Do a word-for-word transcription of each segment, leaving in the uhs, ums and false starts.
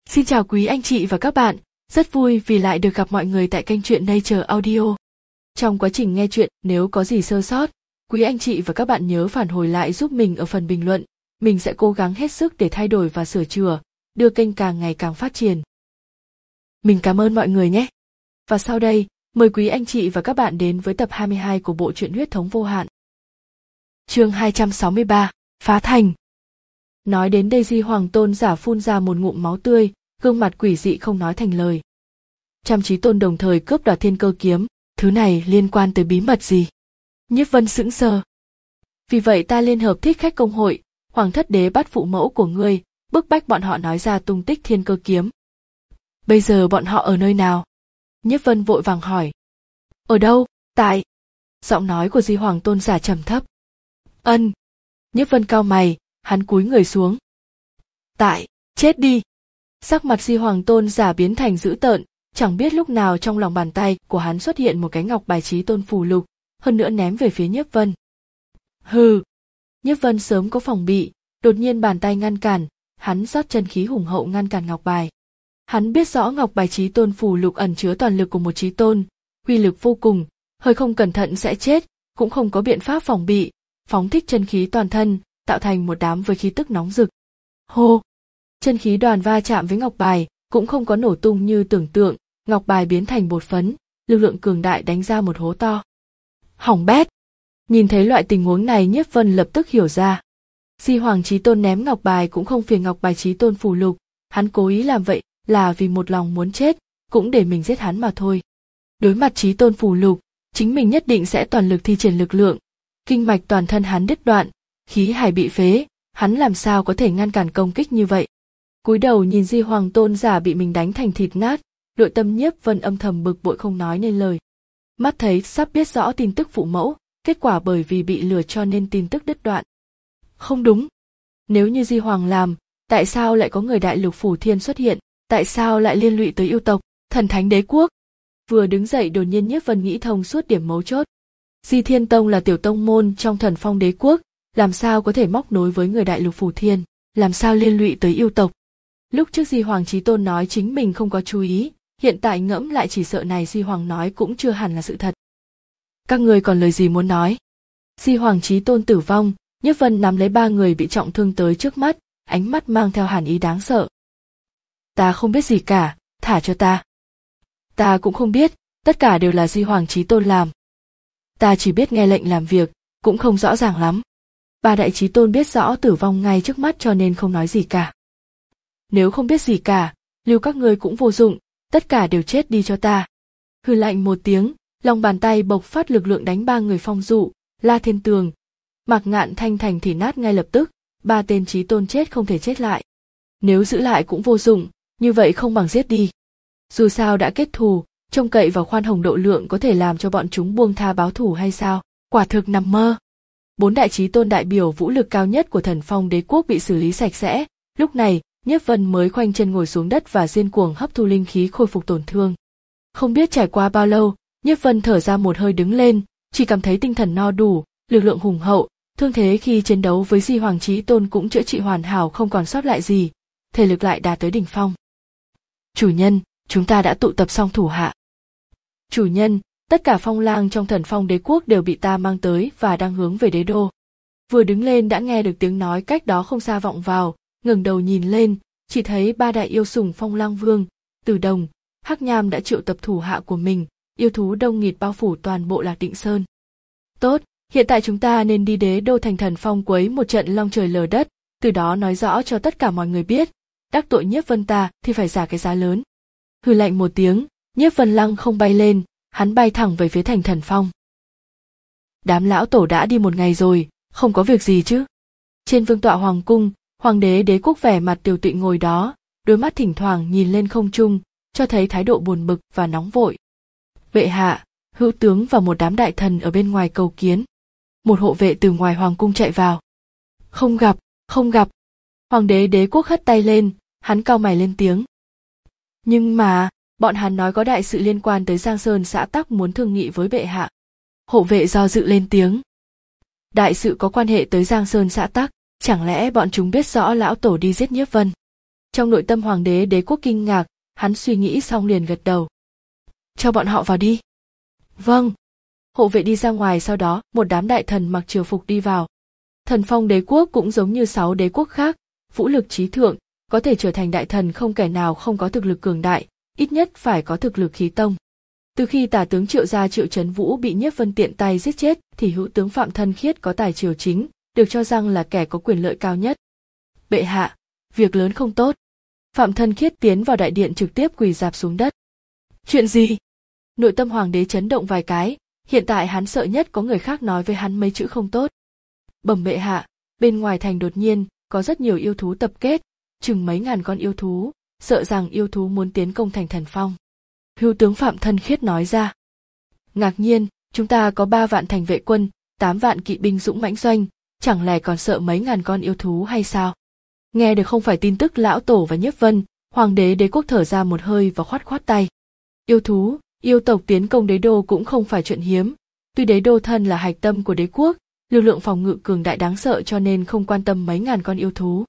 Xin chào quý anh chị và các bạn, rất vui vì lại được gặp mọi người tại kênh truyện Nature Audio. Trong quá trình nghe truyện, nếu có gì sơ sót, quý anh chị và các bạn nhớ phản hồi lại giúp mình ở phần bình luận. Mình sẽ cố gắng hết sức để thay đổi và sửa chữa, đưa kênh càng ngày càng phát triển. Mình cảm ơn mọi người nhé. Và sau đây, mời quý anh chị và các bạn đến với tập hai mươi hai của bộ truyện Huyết thống vô hạn. Chương hai trăm sáu mươi ba, Phá thành. Nói đến đây Di Hoàng Tôn giả phun ra một ngụm máu tươi, gương mặt quỷ dị không nói thành lời. Trăm Chí Tôn đồng thời cướp đoạt Thiên Cơ kiếm, thứ này liên quan tới bí mật gì? Nhiếp Vân sững sờ. Vì vậy ta liên hợp thích khách công hội, Hoàng thất đế bắt phụ mẫu của ngươi, bức bách bọn họ nói ra tung tích Thiên Cơ kiếm. Bây giờ bọn họ ở nơi nào? Nhiếp Vân vội vàng hỏi. Ở đâu? Tại. Giọng nói của Di Hoàng Tôn giả trầm thấp. Ân. Nhiếp Vân cau mày, hắn cúi người xuống. Tại, chết đi. Sắc mặt Di Hoàng Tôn giả biến thành dữ tợn, chẳng biết lúc nào trong lòng bàn tay của hắn xuất hiện một cái ngọc bài Chí Tôn phù lục, hơn nữa ném về phía Nhiếp Vân. Hừ. Nhiếp Vân sớm có phòng bị, đột nhiên bàn tay ngăn cản, hắn rót chân khí hùng hậu ngăn cản ngọc bài. Hắn biết rõ ngọc bài Chí Tôn phù lục ẩn chứa toàn lực của một Chí Tôn, uy lực vô cùng, hơi không cẩn thận sẽ chết, cũng không có biện pháp phòng bị, phóng thích chân khí toàn thân, tạo thành một đám với khí tức nóng rực. Hô! Chân khí đoàn va chạm với ngọc bài, cũng không có nổ tung như tưởng tượng, ngọc bài biến thành bột phấn, lực lượng cường đại đánh ra một hố to. Hỏng bét! Nhìn thấy loại tình huống này Nhiếp Vân lập tức hiểu ra. Di Hoàng Chí Tôn ném ngọc bài cũng không phiền ngọc bài Chí Tôn phù lục, hắn cố ý làm vậy là vì một lòng muốn chết, cũng để mình giết hắn mà thôi. Đối mặt Chí Tôn phù lục, chính mình nhất định sẽ toàn lực thi triển lực lượng, kinh mạch toàn thân hắn đứt đoạn, khí hải bị phế, hắn làm sao có thể ngăn cản công kích như vậy. Cúi đầu nhìn Di Hoàng Tôn giả bị mình đánh thành thịt nát, nội tâm Nhiếp Vân âm thầm bực bội không nói nên lời. Mắt thấy sắp biết rõ tin tức phụ mẫu, kết quả bởi vì bị lừa cho nên tin tức đứt đoạn. Không đúng. Nếu như Di Hoàng làm, tại sao lại có người đại lục phủ thiên xuất hiện, tại sao lại liên lụy tới yêu tộc, thần thánh đế quốc? Vừa đứng dậy đột nhiên Nhiếp Vân nghĩ thông suốt điểm mấu chốt. Di Thiên Tông là tiểu tông môn trong Thần Phong đế quốc, làm sao có thể móc nối với người đại lục phủ thiên, làm sao liên lụy tới yêu tộc? Lúc trước Di Hoàng Chí Tôn nói chính mình không có chú ý, hiện tại ngẫm lại chỉ sợ này Di Hoàng nói cũng chưa hẳn là sự thật. Các người còn lời gì muốn nói? Di Hoàng Chí Tôn tử vong, Nhiếp Vân nắm lấy ba người bị trọng thương tới trước mắt, ánh mắt mang theo hàn ý đáng sợ. Ta không biết gì cả, thả cho ta. Ta cũng không biết, tất cả đều là Di Hoàng Chí Tôn làm. Ta chỉ biết nghe lệnh làm việc, cũng không rõ ràng lắm. Ba đại Chí Tôn biết rõ tử vong ngay trước mắt cho nên không nói gì cả. Nếu không biết gì cả, lưu các ngươi cũng vô dụng, tất cả đều chết đi cho ta. Hừ lạnh một tiếng, lòng bàn tay bộc phát lực lượng đánh ba người Phong Dụ, La Thiên Tường, Mạc Ngạn Thanh thành thì nát ngay lập tức, ba tên Chí Tôn chết không thể chết lại. Nếu giữ lại cũng vô dụng, như vậy không bằng giết đi. Dù sao đã kết thù, trông cậy vào khoan hồng độ lượng có thể làm cho bọn chúng buông tha báo thù hay sao? Quả thực nằm mơ. Bốn đại Chí Tôn đại biểu vũ lực cao nhất của Thần Phong đế quốc bị xử lý sạch sẽ, lúc này, Nhiếp Vân mới khoanh chân ngồi xuống đất và điên cuồng hấp thu linh khí khôi phục tổn thương. Không biết trải qua bao lâu, Nhiếp Vân thở ra một hơi đứng lên, chỉ cảm thấy tinh thần no đủ, lực lượng hùng hậu, thương thế khi chiến đấu với Di Hoàng Chí Tôn cũng chữa trị hoàn hảo không còn sót lại gì, thể lực lại đạt tới đỉnh phong. Chủ nhân, chúng ta đã tụ tập xong thủ hạ. Chủ nhân, tất cả phong lang trong Thần Phong đế quốc đều bị ta mang tới và đang hướng về đế đô. Vừa đứng lên đã nghe được tiếng nói cách đó không xa vọng vào, ngẩng đầu nhìn lên, chỉ thấy ba đại yêu sủng Phong Lang Vương, Tử Đồng, Hắc Nham đã triệu tập thủ hạ của mình, yêu thú đông nghịt bao phủ toàn bộ Lạc Định Sơn. Tốt, hiện tại chúng ta nên đi đế đô thành Thần Phong quấy một trận long trời lở đất, từ đó nói rõ cho tất cả mọi người biết, đắc tội Nhiếp Vân ta thì phải trả cái giá lớn. Hừ lạnh một tiếng, Nhiếp Vân lăng không bay lên, hắn bay thẳng về phía thành Thần Phong. Đám lão tổ đã đi một ngày rồi, không có việc gì chứ? Trên vương tọa hoàng cung, hoàng đế đế quốc vẻ mặt tiều tụy ngồi đó, đôi mắt thỉnh thoảng nhìn lên không trung, cho thấy thái độ buồn bực và nóng vội. Bệ hạ, hữu tướng và một đám đại thần ở bên ngoài cầu kiến. Một hộ vệ từ ngoài hoàng cung chạy vào. Không gặp, không gặp. Hoàng đế đế quốc hất tay lên, hắn cau mày lên tiếng. Nhưng mà, bọn hắn nói có đại sự liên quan tới Giang Sơn xã Tắc muốn thương nghị với bệ hạ. Hộ vệ do dự lên tiếng. Đại sự có quan hệ tới Giang Sơn xã Tắc, chẳng lẽ bọn chúng biết rõ lão tổ đi giết Nhiếp Vân? Trong nội tâm hoàng đế đế quốc kinh ngạc, hắn suy nghĩ xong liền gật đầu. Cho bọn họ vào đi. Vâng. Hộ vệ đi ra ngoài, sau đó một đám đại thần mặc triều phục đi vào. Thần phong đế quốc cũng giống như sáu đế quốc khác, vũ lực trí thượng, có thể trở thành đại thần không kẻ nào không có thực lực cường đại, ít nhất phải có thực lực khí tông. Từ khi tả tướng Triệu gia Triệu Chấn Vũ bị Nhiếp Vân tiện tay giết chết, thì hữu tướng Phạm Thân Khiết có tài triều chính, được cho rằng là kẻ có quyền lợi cao nhất. Bệ hạ, việc lớn không tốt. Phạm Thân Khiết tiến vào đại điện trực tiếp quỳ rạp xuống đất. Chuyện gì? Nội tâm hoàng đế chấn động vài cái, hiện tại hắn sợ nhất có người khác nói với hắn mấy chữ không tốt. Bẩm bệ hạ, bên ngoài thành đột nhiên có rất nhiều yêu thú tập kết, chừng mấy ngàn con yêu thú, sợ rằng yêu thú muốn tiến công thành Thần Phong. Hưu tướng Phạm Thân Khiết nói ra. Ngạc nhiên, chúng ta có ba vạn thành vệ quân, tám vạn kỵ binh dũng mãnh doanh, chẳng lẽ còn sợ mấy ngàn con yêu thú hay sao? Nghe được không phải tin tức lão tổ và Nhiếp Vân, hoàng đế đế quốc thở ra một hơi và khoát khoát tay. Yêu thú, yêu tộc tiến công đế đô cũng không phải chuyện hiếm, tuy đế đô thân là hạch tâm của đế quốc, lực lượng phòng ngự cường đại đáng sợ cho nên không quan tâm mấy ngàn con yêu thú.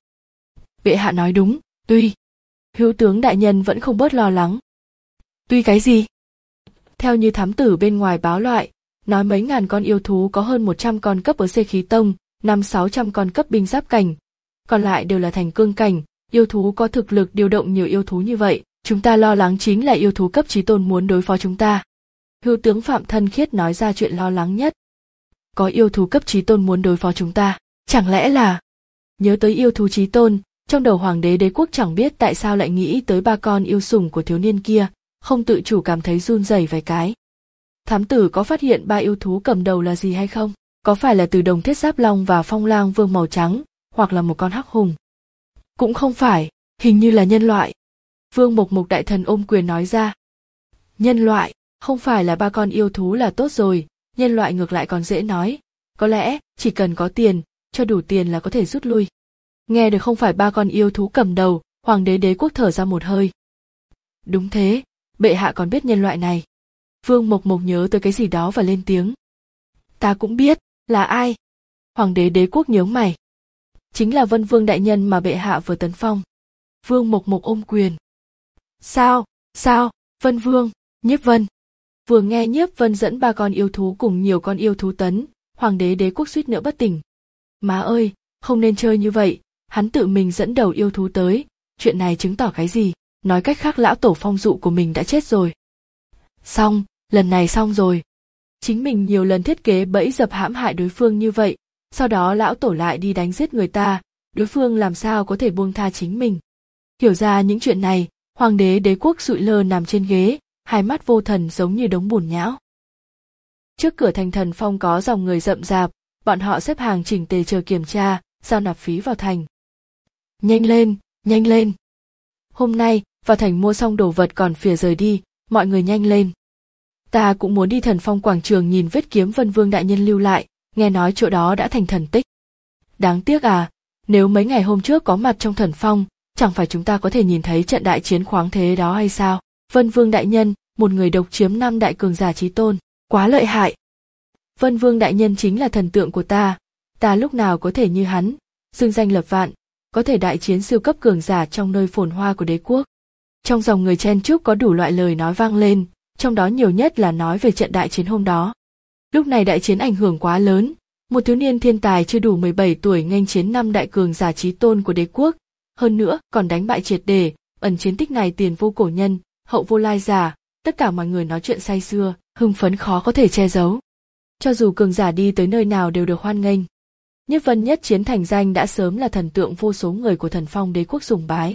Bệ hạ nói đúng, tuy. Hữu tướng đại nhân vẫn không bớt lo lắng. Tuy cái gì? Theo như thám tử bên ngoài báo loại, nói mấy ngàn con yêu thú có hơn một trăm con cấp ở C khí tông, năm sáu trăm con cấp binh giáp cảnh, còn lại đều là thành cương cảnh, yêu thú có thực lực điều động nhiều yêu thú như vậy, chúng ta lo lắng chính là yêu thú cấp chí tôn muốn đối phó chúng ta. Hữu tướng Phạm Thân Khiết nói ra chuyện lo lắng nhất. Có yêu thú cấp chí tôn muốn đối phó chúng ta, chẳng lẽ là... Nhớ tới yêu thú chí tôn, trong đầu hoàng đế đế quốc chẳng biết tại sao lại nghĩ tới ba con yêu sủng của thiếu niên kia, không tự chủ cảm thấy run rẩy vài cái. Thám tử có phát hiện ba yêu thú cầm đầu là gì hay không? Có phải là từ đồng thiết giáp long và phong lang vương màu trắng, hoặc là một con hắc hùng? Cũng không phải, hình như là nhân loại. Vương Mộc Mộc đại thần ôm quyền nói ra. Nhân loại, không phải là ba con yêu thú là tốt rồi, nhân loại ngược lại còn dễ nói, có lẽ chỉ cần có tiền, cho đủ tiền là có thể rút lui. Nghe được không phải ba con yêu thú cầm đầu, hoàng đế đế quốc thở ra một hơi. Đúng thế, bệ hạ còn biết nhân loại này. Vương Mộc Mộc nhớ tới cái gì đó và lên tiếng. Ta cũng biết, là ai? Hoàng đế đế quốc nhướng mày. Chính là Vân Vương đại nhân mà bệ hạ vừa tấn phong. Vương Mộc Mộc ôm quyền. Sao, sao, Vân Vương, Nhiếp Vân. Vừa nghe Nhiếp Vân dẫn ba con yêu thú cùng nhiều con yêu thú tấn, hoàng đế đế quốc suýt nữa bất tỉnh. Má ơi, không nên chơi như vậy, hắn tự mình dẫn đầu yêu thú tới, chuyện này chứng tỏ cái gì? Nói cách khác lão tổ phong dụ của mình đã chết rồi. Xong, lần này xong rồi. Chính mình nhiều lần thiết kế bẫy dập hãm hại đối phương như vậy, sau đó lão tổ lại đi đánh giết người ta, đối phương làm sao có thể buông tha chính mình. Hiểu ra những chuyện này, hoàng đế đế quốc sụi lơ nằm trên ghế, hai mắt vô thần giống như đống bùn nhão. Trước cửa thành Thần Phong có dòng người rậm rạp, bọn họ xếp hàng chỉnh tề chờ kiểm tra, giao nạp phí vào thành. Nhanh lên, nhanh lên. Hôm nay, vào thành mua xong đồ vật còn phìa rời đi, mọi người nhanh lên. Ta cũng muốn đi Thần Phong quảng trường nhìn vết kiếm Vân Vương đại nhân lưu lại, nghe nói chỗ đó đã thành thần tích. Đáng tiếc à, nếu mấy ngày hôm trước có mặt trong Thần Phong, chẳng phải chúng ta có thể nhìn thấy trận đại chiến khoáng thế đó hay sao? Vân Vương đại nhân, một người độc chiếm năm đại cường giả chí tôn, quá lợi hại. Vân Vương đại nhân chính là thần tượng của ta, ta lúc nào có thể như hắn, xưng danh lập vạn, có thể đại chiến siêu cấp cường giả trong nơi phồn hoa của đế quốc. Trong dòng người chen chúc có đủ loại lời nói vang lên, trong đó nhiều nhất là nói về trận đại chiến hôm đó. Lúc này đại chiến ảnh hưởng quá lớn, một thiếu niên thiên tài chưa đủ mười bảy tuổi nghênh chiến năm đại cường giả chí tôn của đế quốc, hơn nữa còn đánh bại triệt để, ẩn chiến tích này tiền vô cổ nhân, hậu vô lai giả, tất cả mọi người nói chuyện say sưa, hưng phấn khó có thể che giấu. Cho dù cường giả đi tới nơi nào đều được hoan nghênh. Nhiếp Vân nhất chiến thành danh đã sớm là thần tượng vô số người của Thần Phong đế quốc sùng bái.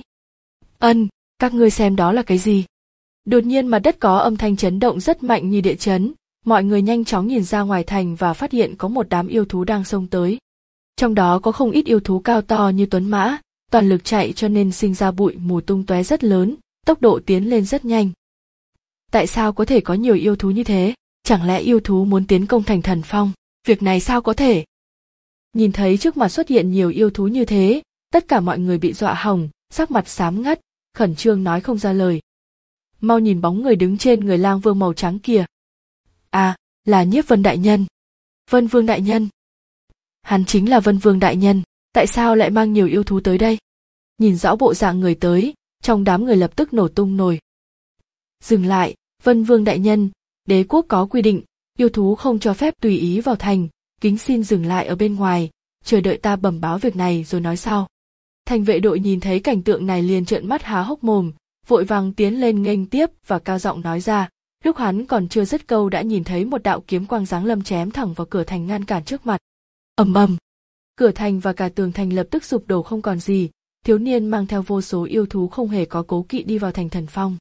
Ân, các ngươi xem đó là cái gì? Đột nhiên mặt đất có âm thanh chấn động rất mạnh như địa chấn, mọi người nhanh chóng nhìn ra ngoài thành và phát hiện có một đám yêu thú đang xông tới. Trong đó có không ít yêu thú cao to như tuấn mã, toàn lực chạy cho nên sinh ra bụi mù tung tóe rất lớn, tốc độ tiến lên rất nhanh. Tại sao có thể có nhiều yêu thú như thế? Chẳng lẽ yêu thú muốn tiến công thành Thần Phong? Việc này sao có thể? Nhìn thấy trước mặt xuất hiện nhiều yêu thú như thế, tất cả mọi người bị dọa hỏng, sắc mặt xám ngắt, khẩn trương nói không ra lời. Mau nhìn bóng người đứng trên người lang vương màu trắng kia. À, là Nhiếp Vân đại nhân. Vân Vương đại nhân. Hắn chính là Vân Vương đại nhân, tại sao lại mang nhiều yêu thú tới đây? Nhìn rõ bộ dạng người tới, trong đám người lập tức nổ tung nổi. Dừng lại, Vân Vương đại nhân, đế quốc có quy định, yêu thú không cho phép tùy ý vào thành, kính xin dừng lại ở bên ngoài, chờ đợi ta bẩm báo việc này rồi nói sau. Thành vệ đội nhìn thấy cảnh tượng này liền trợn mắt há hốc mồm, vội vàng tiến lên nghênh tiếp và cao giọng nói ra. Lúc hắn còn chưa dứt câu đã nhìn thấy một đạo kiếm quang giáng lâm chém thẳng vào cửa thành ngăn cản trước mặt. Ầm ầm, cửa thành và cả tường thành lập tức sụp đổ không còn gì. Thiếu niên mang theo vô số yêu thú không hề có cố kỵ đi vào thành Thần Phong.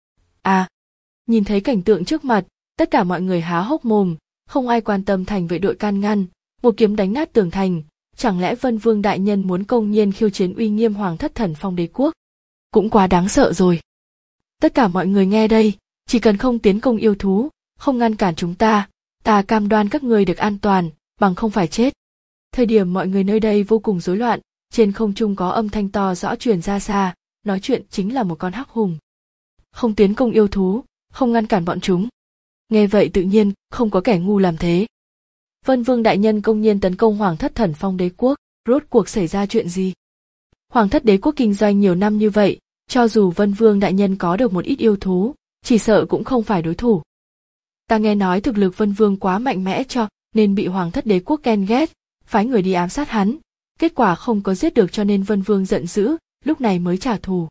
À, nhìn thấy cảnh tượng trước mặt, tất cả mọi người há hốc mồm, không ai quan tâm thành vệ đội can ngăn, một kiếm đánh nát tường thành. Chẳng lẽ Vân Vương đại nhân muốn công nhiên khiêu chiến uy nghiêm Hoàng thất Thần Phong đế quốc? Cũng quá đáng sợ rồi. Tất cả mọi người nghe đây, chỉ cần không tiến công yêu thú, không ngăn cản chúng ta, ta cam đoan các người được an toàn, bằng không phải chết. Thời điểm mọi người nơi đây vô cùng rối loạn, trên không trung có âm thanh to rõ truyền ra xa, nói chuyện chính là một con hắc hùng. Không tiến công yêu thú, không ngăn cản bọn chúng. Nghe vậy tự nhiên, không có kẻ ngu làm thế. Vân Vương đại nhân công nhiên tấn công Hoàng thất Thần Phong đế quốc, rốt cuộc xảy ra chuyện gì? Hoàng thất đế quốc kinh doanh nhiều năm như vậy, cho dù Vân Vương đại nhân có được một ít yêu thú, chỉ sợ cũng không phải đối thủ. Ta nghe nói thực lực Vân Vương quá mạnh mẽ cho nên bị Hoàng thất đế quốc ghen ghét, phái người đi ám sát hắn, kết quả không có giết được cho nên Vân Vương giận dữ, lúc này mới trả thù.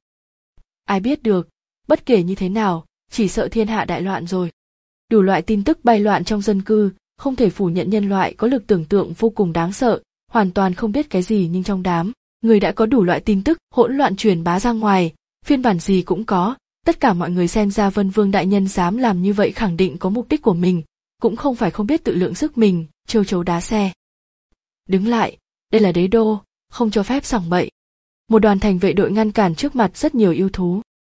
Ai biết được, bất kể như thế nào, chỉ sợ thiên hạ đại loạn rồi. Đủ loại tin tức bay loạn trong dân cư, không thể phủ nhận nhân loại có lực tưởng tượng vô cùng đáng sợ, hoàn toàn không biết cái gì nhưng trong đám, người đã có đủ loại tin tức hỗn loạn truyền bá ra ngoài, phiên bản gì cũng có, tất cả mọi người xem ra Vân Vương đại nhân dám làm như vậy khẳng định có mục đích của mình, cũng không phải không biết tự lượng sức mình, trêu chấu đá xe. Đứng lại, đây là đế đô, không cho phép sảng bậy. Một đoàn thành vệ đội ngăn cản trước mặt rất nhiều yêu thú.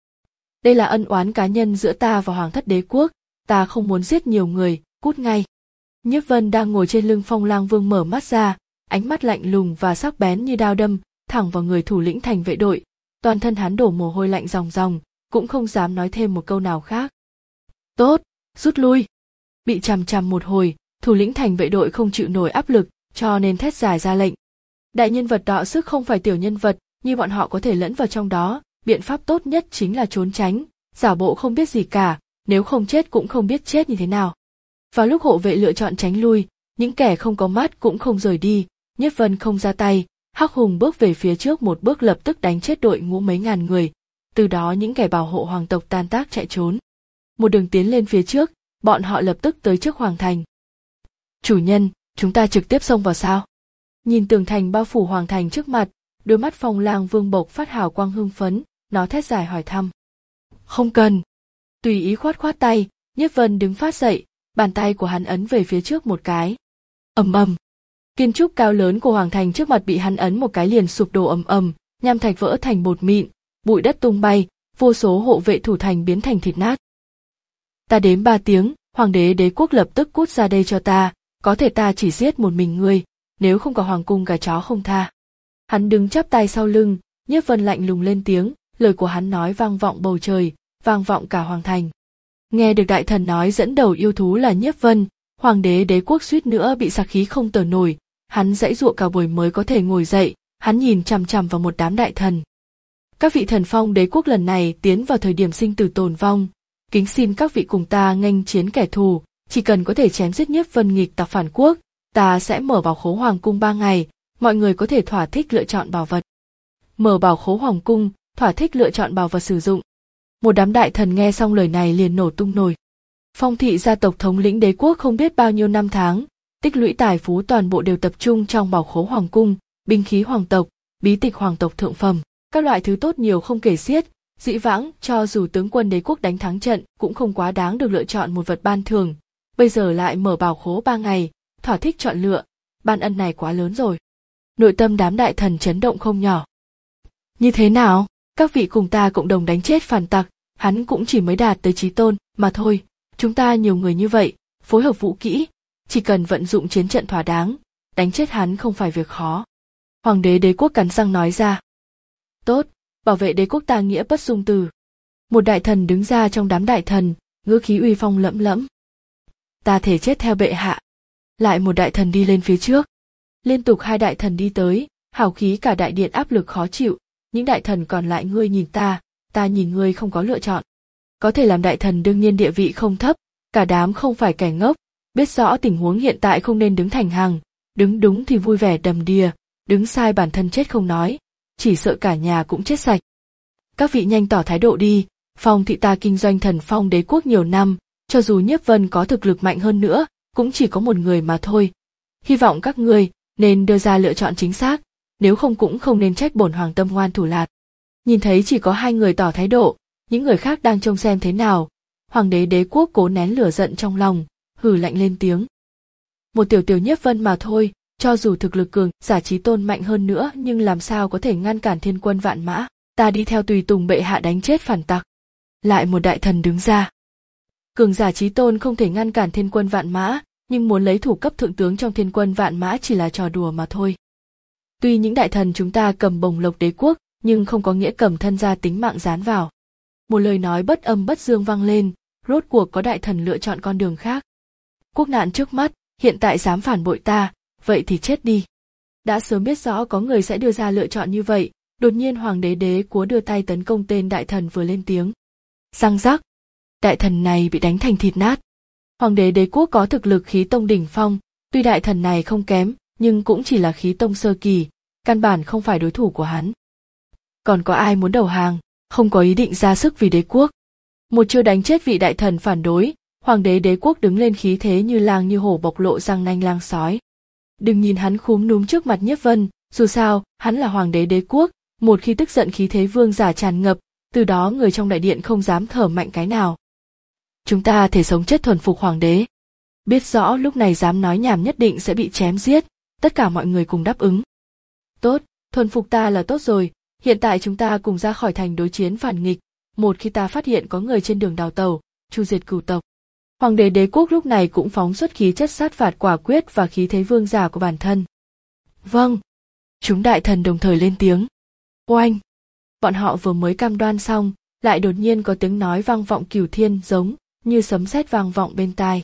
Đây là ân oán cá nhân giữa ta và Hoàng thất đế quốc, ta không muốn giết nhiều người, cút ngay. Nhiếp Vân đang ngồi trên lưng Phong Lang Vương mở mắt ra, ánh mắt lạnh lùng và sắc bén như đao đâm, thẳng vào người thủ lĩnh thành vệ đội, toàn thân hắn đổ mồ hôi lạnh ròng ròng, cũng không dám nói thêm một câu nào khác. Tốt, rút lui. Bị chằm chằm một hồi, thủ lĩnh thành vệ đội không chịu nổi áp lực, cho nên thét dài ra lệnh. Đại nhân vật đọ sức không phải tiểu nhân vật, như bọn họ có thể lẫn vào trong đó, biện pháp tốt nhất chính là trốn tránh, giả bộ không biết gì cả, nếu không chết cũng không biết chết như thế nào. Vào lúc hộ vệ lựa chọn tránh lui, những kẻ không có mắt cũng không rời đi, Nhiếp Vân không ra tay, Hắc Hùng bước về phía trước một bước lập tức đánh chết đội ngũ mấy ngàn người, từ đó những kẻ bảo hộ hoàng tộc tan tác chạy trốn. Một đường tiến lên phía trước, bọn họ lập tức tới trước hoàng thành. Chủ nhân, chúng ta trực tiếp xông vào sao? Nhìn tường thành bao phủ hoàng thành trước mặt, đôi mắt Phong Lang Vương bộc phát hào quang hưng phấn, nó thét dài hỏi thăm. Không cần. Tùy ý khoát khoát tay, Nhiếp Vân đứng phát dậy, bàn tay của hắn ấn về phía trước một cái. Ầm ầm. Kiến trúc cao lớn của hoàng thành trước mặt bị hắn ấn một cái liền sụp đổ ầm ầm, nham thạch vỡ thành bột mịn, bụi đất tung bay, vô số hộ vệ thủ thành biến thành thịt nát. Ta đếm ba tiếng, hoàng đế đế quốc lập tức cút ra đây cho ta, có thể ta chỉ giết một mình ngươi, nếu không có hoàng cung gà chó không tha. Hắn đứng chắp tay sau lưng, Nhiếp Vân lạnh lùng lên tiếng, lời của hắn nói vang vọng bầu trời, vang vọng cả hoàng thành. Nghe được đại thần nói dẫn đầu yêu thú là Nhiếp Vân, hoàng đế đế quốc suýt nữa bị sặc khí không thở nổi, hắn giãy giụa cả buổi mới có thể ngồi dậy, hắn nhìn chằm chằm vào một đám đại thần. Các vị thần phong đế quốc lần này tiến vào thời điểm sinh tử tồn vong, kính xin các vị cùng ta nghênh chiến kẻ thù, chỉ cần có thể chém giết Nhiếp Vân nghịch tặc phản quốc, ta sẽ mở bảo khố hoàng cung ba ngày, mọi người có thể thỏa thích lựa chọn bảo vật. Mở bảo khố hoàng cung, thỏa thích lựa chọn bảo vật sử dụng. Một đám đại thần nghe xong lời này liền nổ tung nổi. Phong thị gia tộc thống lĩnh đế quốc không biết bao nhiêu năm tháng, tích lũy tài phú toàn bộ đều tập trung trong bảo khố hoàng cung, binh khí hoàng tộc, bí tịch hoàng tộc thượng phẩm, các loại thứ tốt nhiều không kể xiết. Dĩ vãng, cho dù tướng quân đế quốc đánh thắng trận cũng không quá đáng được lựa chọn một vật ban thường, bây giờ lại mở bảo khố ba ngày, thỏa thích chọn lựa, ban ân này quá lớn rồi. Nội tâm đám đại thần chấn động không nhỏ. Như thế nào, các vị cùng ta cộng đồng đánh chết phản tặc, hắn cũng chỉ mới đạt tới chí tôn mà thôi, chúng ta nhiều người như vậy, phối hợp vũ kỹ, chỉ cần vận dụng chiến trận thỏa đáng, đánh chết hắn không phải việc khó. Hoàng đế đế quốc cắn răng nói ra. Tốt, bảo vệ đế quốc ta nghĩa bất dung từ. Một đại thần đứng ra trong đám đại thần, ngữ khí uy phong lẫm lẫm. Ta thể chết theo bệ hạ. Lại một đại thần đi lên phía trước. Liên tục hai đại thần đi tới, hào khí cả đại điện áp lực khó chịu, những đại thần còn lại ngươi nhìn ta, ta nhìn ngươi không có lựa chọn. Có thể làm đại thần đương nhiên địa vị không thấp, cả đám không phải kẻ ngốc, biết rõ tình huống hiện tại không nên đứng thành hàng, đứng đúng thì vui vẻ đầm đìa, đứng sai bản thân chết không nói, chỉ sợ cả nhà cũng chết sạch. Các vị nhanh tỏ thái độ đi, Phong thị ta kinh doanh Thần Phong đế quốc nhiều năm, cho dù Nhiếp Vân có thực lực mạnh hơn nữa, cũng chỉ có một người mà thôi. Hy vọng các ngươi nên đưa ra lựa chọn chính xác, nếu không cũng không nên trách bổn hoàng tâm ngoan thủ lạt. Nhìn thấy chỉ có hai người tỏ thái độ, những người khác đang trông xem thế nào. Hoàng đế đế quốc cố nén lửa giận trong lòng, hừ lạnh lên tiếng. Một tiểu tiểu Nhiếp Vân mà thôi, cho dù thực lực cường, giả Chí Tôn mạnh hơn nữa nhưng làm sao có thể ngăn cản thiên quân vạn mã, ta đi theo tùy tùng bệ hạ đánh chết phản tặc. Lại một đại thần đứng ra. Cường giả Chí Tôn không thể ngăn cản thiên quân vạn mã, nhưng muốn lấy thủ cấp thượng tướng trong thiên quân vạn mã chỉ là trò đùa mà thôi. Tuy những đại thần chúng ta cầm bồng lộc đế quốc, nhưng không có nghĩa cầm thân ra tính mạng dán vào. Một lời nói bất âm bất dương vang lên, rốt cuộc có đại thần lựa chọn con đường khác. Quốc nạn trước mắt, hiện tại dám phản bội ta, vậy thì chết đi. Đã sớm biết rõ có người sẽ đưa ra lựa chọn như vậy, đột nhiên hoàng đế đế quốc đưa tay tấn công tên đại thần vừa lên tiếng. Răng rắc, đại thần này bị đánh thành thịt nát. Hoàng đế đế quốc có thực lực khí tông đỉnh phong, tuy đại thần này không kém, nhưng cũng chỉ là khí tông sơ kỳ, căn bản không phải đối thủ của hắn. Còn có ai muốn đầu hàng, không có ý định ra sức vì đế quốc. Một chiêu đánh chết vị đại thần phản đối, hoàng đế đế quốc đứng lên khí thế như lang như hổ bộc lộ răng nanh lang sói. Đừng nhìn hắn khúm núm trước mặt Nhiếp Vân, dù sao, hắn là hoàng đế đế quốc, một khi tức giận khí thế vương giả tràn ngập, từ đó người trong đại điện không dám thở mạnh cái nào. Chúng ta thể sống chết thuần phục hoàng đế. Biết rõ lúc này dám nói nhảm nhất định sẽ bị chém giết, tất cả mọi người cùng đáp ứng. Tốt, thuần phục ta là tốt rồi, hiện tại chúng ta cùng ra khỏi thành đối chiến phản nghịch, một khi ta phát hiện có người trên đường đào tẩu, chu diệt cửu tộc. Hoàng đế đế quốc lúc này cũng phóng xuất khí chất sát phạt quả quyết và khí thế vương giả của bản thân. Vâng. Chúng đại thần đồng thời lên tiếng. Oanh. Bọn họ vừa mới cam đoan xong, lại đột nhiên có tiếng nói vang vọng cửu thiên giống như sấm sét vang vọng bên tai.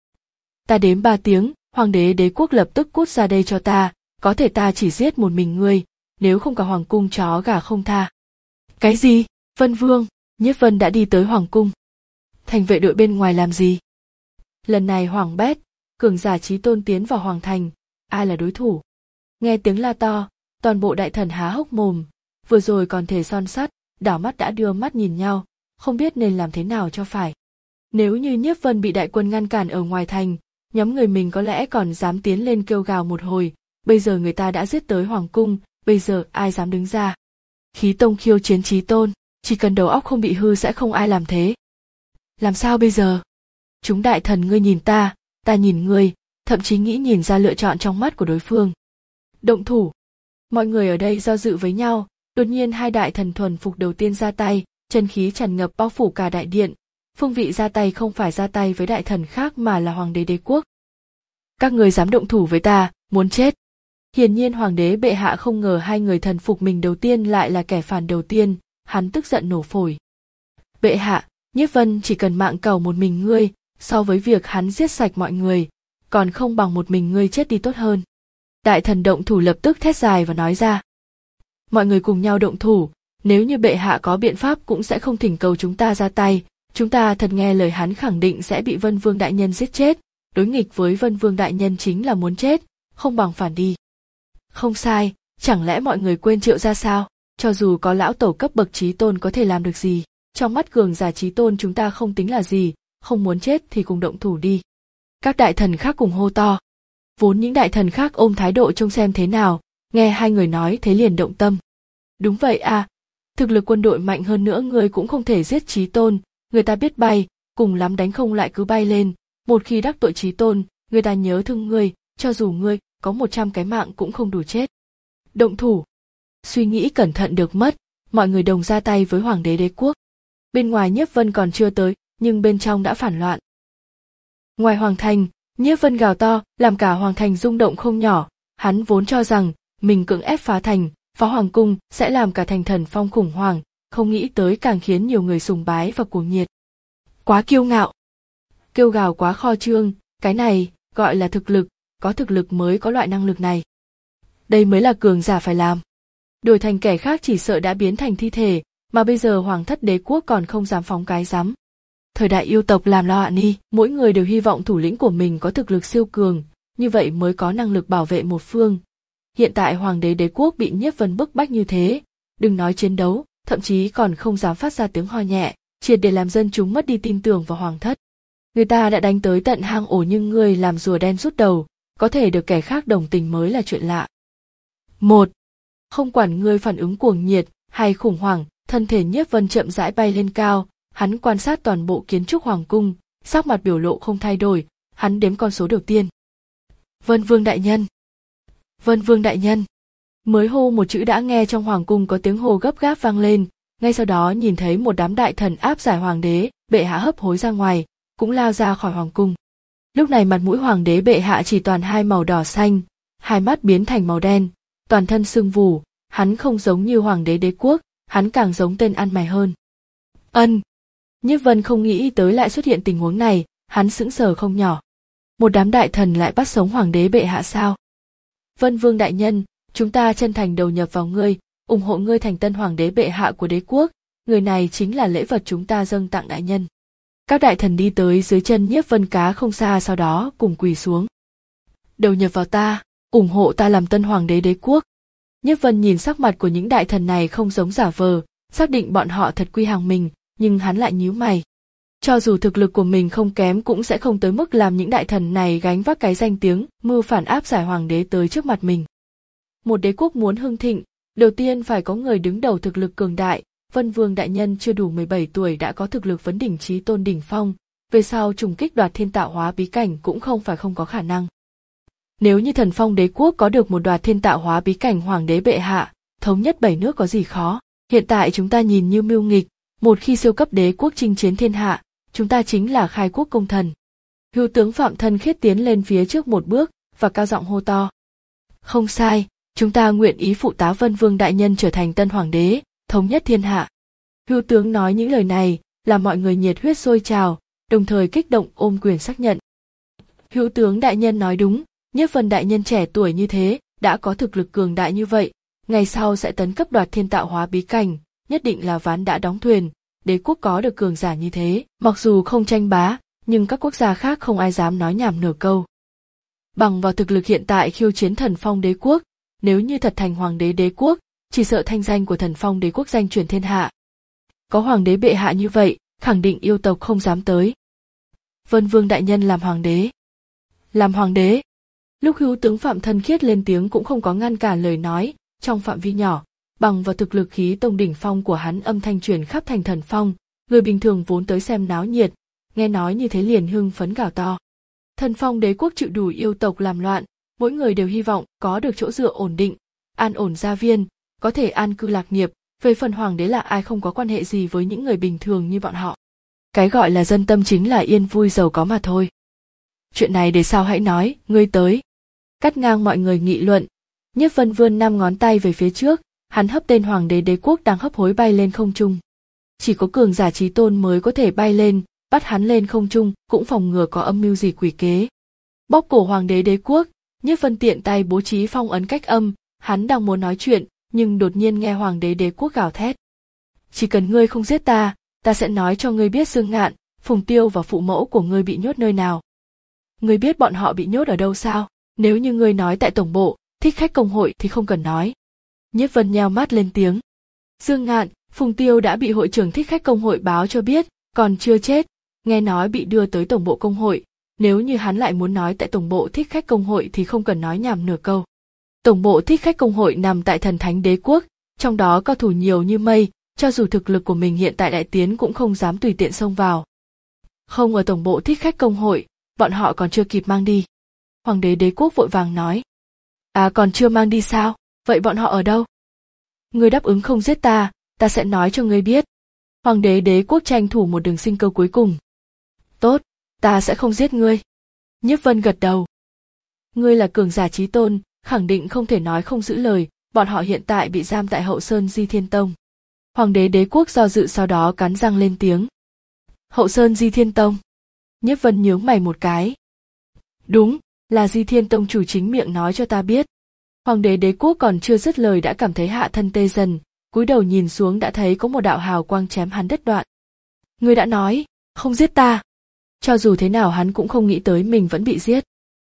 Ta đếm ba tiếng, hoàng đế đế quốc lập tức cút ra đây cho ta, có thể ta chỉ giết một mình ngươi, nếu không cả hoàng cung chó gà không tha. Cái gì? Vân Vương, Nhiếp Vân đã đi tới hoàng cung. Thành vệ đội bên ngoài làm gì? Lần này hoàng bét, cường giả Chí Tôn tiến vào hoàng thành, ai là đối thủ? Nghe tiếng la to, toàn bộ đại thần há hốc mồm, vừa rồi còn thể son sắt, đảo mắt đã đưa mắt nhìn nhau, không biết nên làm thế nào cho phải. Nếu như Nhiếp Vân bị đại quân ngăn cản ở ngoài thành, nhóm người mình có lẽ còn dám tiến lên kêu gào một hồi, bây giờ người ta đã giết tới hoàng cung, bây giờ ai dám đứng ra? Khí tông khiêu chiến Chí Tôn, chỉ cần đầu óc không bị hư sẽ không ai làm thế. Làm sao bây giờ? Chúng đại thần ngươi nhìn ta, ta nhìn ngươi, thậm chí nghĩ nhìn ra lựa chọn trong mắt của đối phương. Động thủ. Mọi người ở đây do dự với nhau, đột nhiên hai đại thần thuần phục đầu tiên ra tay, chân khí tràn ngập bao phủ cả đại điện. Phương vị ra tay không phải ra tay với đại thần khác mà là hoàng đế đế quốc. Các người dám động thủ với ta, muốn chết. Hiển nhiên hoàng đế bệ hạ không ngờ hai người thần phục mình đầu tiên lại là kẻ phản đầu tiên, hắn tức giận nổ phổi. Bệ hạ, Nhiếp Vân chỉ cần mạng cầu một mình ngươi, so với việc hắn giết sạch mọi người, còn không bằng một mình ngươi chết đi tốt hơn. Đại thần động thủ lập tức thét dài và nói ra. Mọi người cùng nhau động thủ, nếu như bệ hạ có biện pháp cũng sẽ không thỉnh cầu chúng ta ra tay, chúng ta thật nghe lời hắn khẳng định sẽ bị Vân Vương đại nhân giết chết, đối nghịch với Vân Vương đại nhân chính là muốn chết, không bằng phản đi. Không sai, chẳng lẽ mọi người quên Triệu gia sao? Cho dù có lão tổ cấp bậc Chí Tôn có thể làm được gì, trong mắt cường giả Chí Tôn chúng ta không tính là gì, không muốn chết thì cùng động thủ đi. Các đại thần khác cùng hô to. Vốn những đại thần khác ôm thái độ trông xem thế nào, nghe hai người nói thế liền động tâm. Đúng vậy à, thực lực quân đội mạnh hơn nữa ngươi cũng không thể giết Chí Tôn, người ta biết bay, cùng lắm đánh không lại cứ bay lên, một khi đắc tội Chí Tôn, người ta nhớ thương ngươi, cho dù ngươi có một trăm cái mạng cũng không đủ chết. Động thủ. Suy nghĩ cẩn thận được mất, mọi người đồng ra tay với hoàng đế đế quốc. Bên ngoài Nhiếp Vân còn chưa tới, nhưng bên trong đã phản loạn. Ngoài hoàng thành, Nhiếp Vân gào to, làm cả hoàng thành rung động không nhỏ, hắn vốn cho rằng mình cưỡng ép phá thành, phá hoàng cung sẽ làm cả thành Thần Phong khủng hoảng, không nghĩ tới càng khiến nhiều người sùng bái và cuồng nhiệt. Quá kiêu ngạo. Kêu gào quá kho trương, cái này gọi là thực lực, có thực lực mới có loại năng lực này. Đây mới là cường giả phải làm. Đổi thành kẻ khác chỉ sợ đã biến thành thi thể, mà bây giờ hoàng thất đế quốc còn không dám phóng cái rắm. Thời đại yêu tộc làm lo ạ ni, mỗi người đều hy vọng thủ lĩnh của mình có thực lực siêu cường, như vậy mới có năng lực bảo vệ một phương. Hiện tại hoàng đế đế quốc bị Nhiếp Vân bức bách như thế, đừng nói chiến đấu, thậm chí còn không dám phát ra tiếng ho nhẹ, triệt để làm dân chúng mất đi tin tưởng vào hoàng thất. Người ta đã đánh tới tận hang ổ nhưng ngươi làm rùa đen rút đầu, có thể được kẻ khác đồng tình mới là chuyện lạ. Một, không quản ngươi phản ứng cuồng nhiệt hay khủng hoảng, thân thể Nhiếp Vân chậm rãi bay lên cao, hắn quan sát toàn bộ kiến trúc hoàng cung, sắc mặt biểu lộ không thay đổi, hắn đếm con số đầu tiên. Vân Vương đại nhân. Vân Vương đại nhân. Mới hô một chữ đã nghe trong hoàng cung có tiếng hô gấp gáp vang lên, ngay sau đó nhìn thấy một đám đại thần áp giải hoàng đế, bệ hạ hấp hối ra ngoài, cũng lao ra khỏi hoàng cung. Lúc này mặt mũi hoàng đế bệ hạ chỉ toàn hai màu đỏ xanh, hai mắt biến thành màu đen, toàn thân sưng vù, hắn không giống như hoàng đế đế quốc, hắn càng giống tên ăn mày hơn. Ân. Nhiếp Vân không nghĩ tới lại xuất hiện tình huống này, hắn sững sờ không nhỏ. Một đám đại thần lại bắt sống hoàng đế bệ hạ sao? Vân Vương đại nhân, chúng ta chân thành đầu nhập vào ngươi, ủng hộ ngươi thành tân hoàng đế bệ hạ của đế quốc, người này chính là lễ vật chúng ta dâng tặng đại nhân. Các đại thần đi tới dưới chân Nhiếp Vân cá không xa, sau đó cùng quỳ xuống. Đầu nhập vào ta, ủng hộ ta làm tân hoàng đế đế quốc. Nhiếp Vân nhìn sắc mặt của những đại thần này không giống giả vờ, xác định bọn họ thật quy hàng mình, nhưng hắn lại nhíu mày. Cho dù thực lực của mình không kém cũng sẽ không tới mức làm những đại thần này gánh vác cái danh tiếng mưu phản áp giải hoàng đế tới trước mặt mình. Một đế quốc muốn hưng thịnh, đầu tiên phải có người đứng đầu thực lực cường đại. Vân Vương đại nhân chưa đủ mười bảy tuổi đã có thực lực vấn đỉnh chí tôn đỉnh phong, về sau trùng kích đoạt thiên tạo hóa bí cảnh cũng không phải không có khả năng. Nếu như Thần Phong đế quốc có được một đoạt thiên tạo hóa bí cảnh hoàng đế bệ hạ, thống nhất bảy nước có gì khó. Hiện tại chúng ta nhìn như mưu nghịch, một khi siêu cấp đế quốc chinh chiến thiên hạ, chúng ta chính là khai quốc công thần. Hữu tướng Phạm Thân Khiết tiến lên phía trước một bước và cao giọng hô to. Không sai, chúng ta nguyện ý phụ tá Vân Vương đại nhân trở thành tân hoàng đế, thống nhất thiên hạ. Hữu tướng nói những lời này, làm mọi người nhiệt huyết sôi trào, đồng thời kích động ôm quyền xác nhận. Hữu tướng đại nhân nói đúng, Nhiếp Vân đại nhân trẻ tuổi như thế, đã có thực lực cường đại như vậy, ngày sau sẽ tấn cấp đoạt thiên tạo hóa bí cảnh, nhất định là ván đã đóng thuyền. Đế quốc có được cường giả như thế, mặc dù không tranh bá, nhưng các quốc gia khác không ai dám nói nhảm nửa câu. Bằng vào thực lực hiện tại khiêu chiến Thần Phong đế quốc, nếu như thật thành hoàng đế đế quốc, chỉ sợ thanh danh của Thần Phong đế quốc danh truyền thiên hạ. Có hoàng đế bệ hạ như vậy, khẳng định yêu tộc không dám tới. Vân Vương đại nhân làm hoàng đế. Làm hoàng đế. Lúc Hữu tướng Phạm Thân Khiết lên tiếng cũng không có ngăn cản lời nói, trong phạm vi nhỏ. Bằng vào thực lực khí tông đỉnh phong của hắn âm thanh truyền khắp thành Thần Phong, người bình thường vốn tới xem náo nhiệt, nghe nói như thế liền hưng phấn gào to. Thần Phong đế quốc chịu đủ yêu tộc làm loạn, mỗi người đều hy vọng có được chỗ dựa ổn định, an ổn gia viên, có thể an cư lạc nghiệp, về phần hoàng đế là ai không có quan hệ gì với những người bình thường như bọn họ. Cái gọi là dân tâm chính là yên vui giàu có mà thôi. Chuyện này để sao hãy nói, ngươi tới. Cắt ngang mọi người nghị luận, Nhiếp Vân vươn năm ngón tay về phía trước, hắn hấp tên hoàng đế đế quốc đang hấp hối bay lên không trung. Chỉ có cường giả chí tôn mới có thể bay lên, bắt hắn lên không trung, cũng phòng ngừa có âm mưu gì quỷ kế. Bóp cổ hoàng đế đế quốc, Nhiếp Vân tiện tay bố trí phong ấn cách âm, hắn đang muốn nói chuyện, nhưng đột nhiên nghe hoàng đế đế quốc gào thét. Chỉ cần ngươi không giết ta, ta sẽ nói cho ngươi biết Dương Ngạn, Phùng Tiêu và phụ mẫu của ngươi bị nhốt nơi nào. Ngươi biết bọn họ bị nhốt ở đâu sao? Nếu như ngươi nói tại tổng bộ, thích khách công hội thì không cần nói. Nhiếp Vân nheo mắt lên tiếng. Dương Ngạn, Phùng Tiêu đã bị hội trưởng thích khách công hội báo cho biết, còn chưa chết, nghe nói bị đưa tới tổng bộ công hội, nếu như hắn lại muốn nói tại tổng bộ thích khách công hội thì không cần nói nhảm nửa câu. Tổng bộ thích khách công hội nằm tại Thần Thánh đế quốc, trong đó cao thủ nhiều như mây, cho dù thực lực của mình hiện tại đại tiến cũng không dám tùy tiện xông vào. Không ở tổng bộ thích khách công hội, bọn họ còn chưa kịp mang đi. Hoàng đế đế quốc vội vàng nói. À còn chưa mang đi sao, vậy bọn họ ở đâu? Ngươi đáp ứng không giết ta, ta sẽ nói cho ngươi biết. Hoàng đế đế quốc tranh thủ một đường sinh cơ cuối cùng. Tốt, ta sẽ không giết ngươi. Nhiếp Vân gật đầu. Ngươi là cường giả chí tôn, khẳng định không thể nói không giữ lời, bọn họ hiện tại bị giam tại Hậu Sơn Di Thiên Tông. Hoàng đế đế quốc do dự sau đó cắn răng lên tiếng. Hậu Sơn Di Thiên Tông. Nhiếp Vân nhướng mày một cái. Đúng, là Di Thiên Tông chủ chính miệng nói cho ta biết. Hoàng đế đế quốc còn chưa dứt lời đã cảm thấy hạ thân tê dần, cúi đầu nhìn xuống đã thấy có một đạo hào quang chém hắn đứt đoạn. Ngươi đã nói, không giết ta. Cho dù thế nào hắn cũng không nghĩ tới mình vẫn bị giết.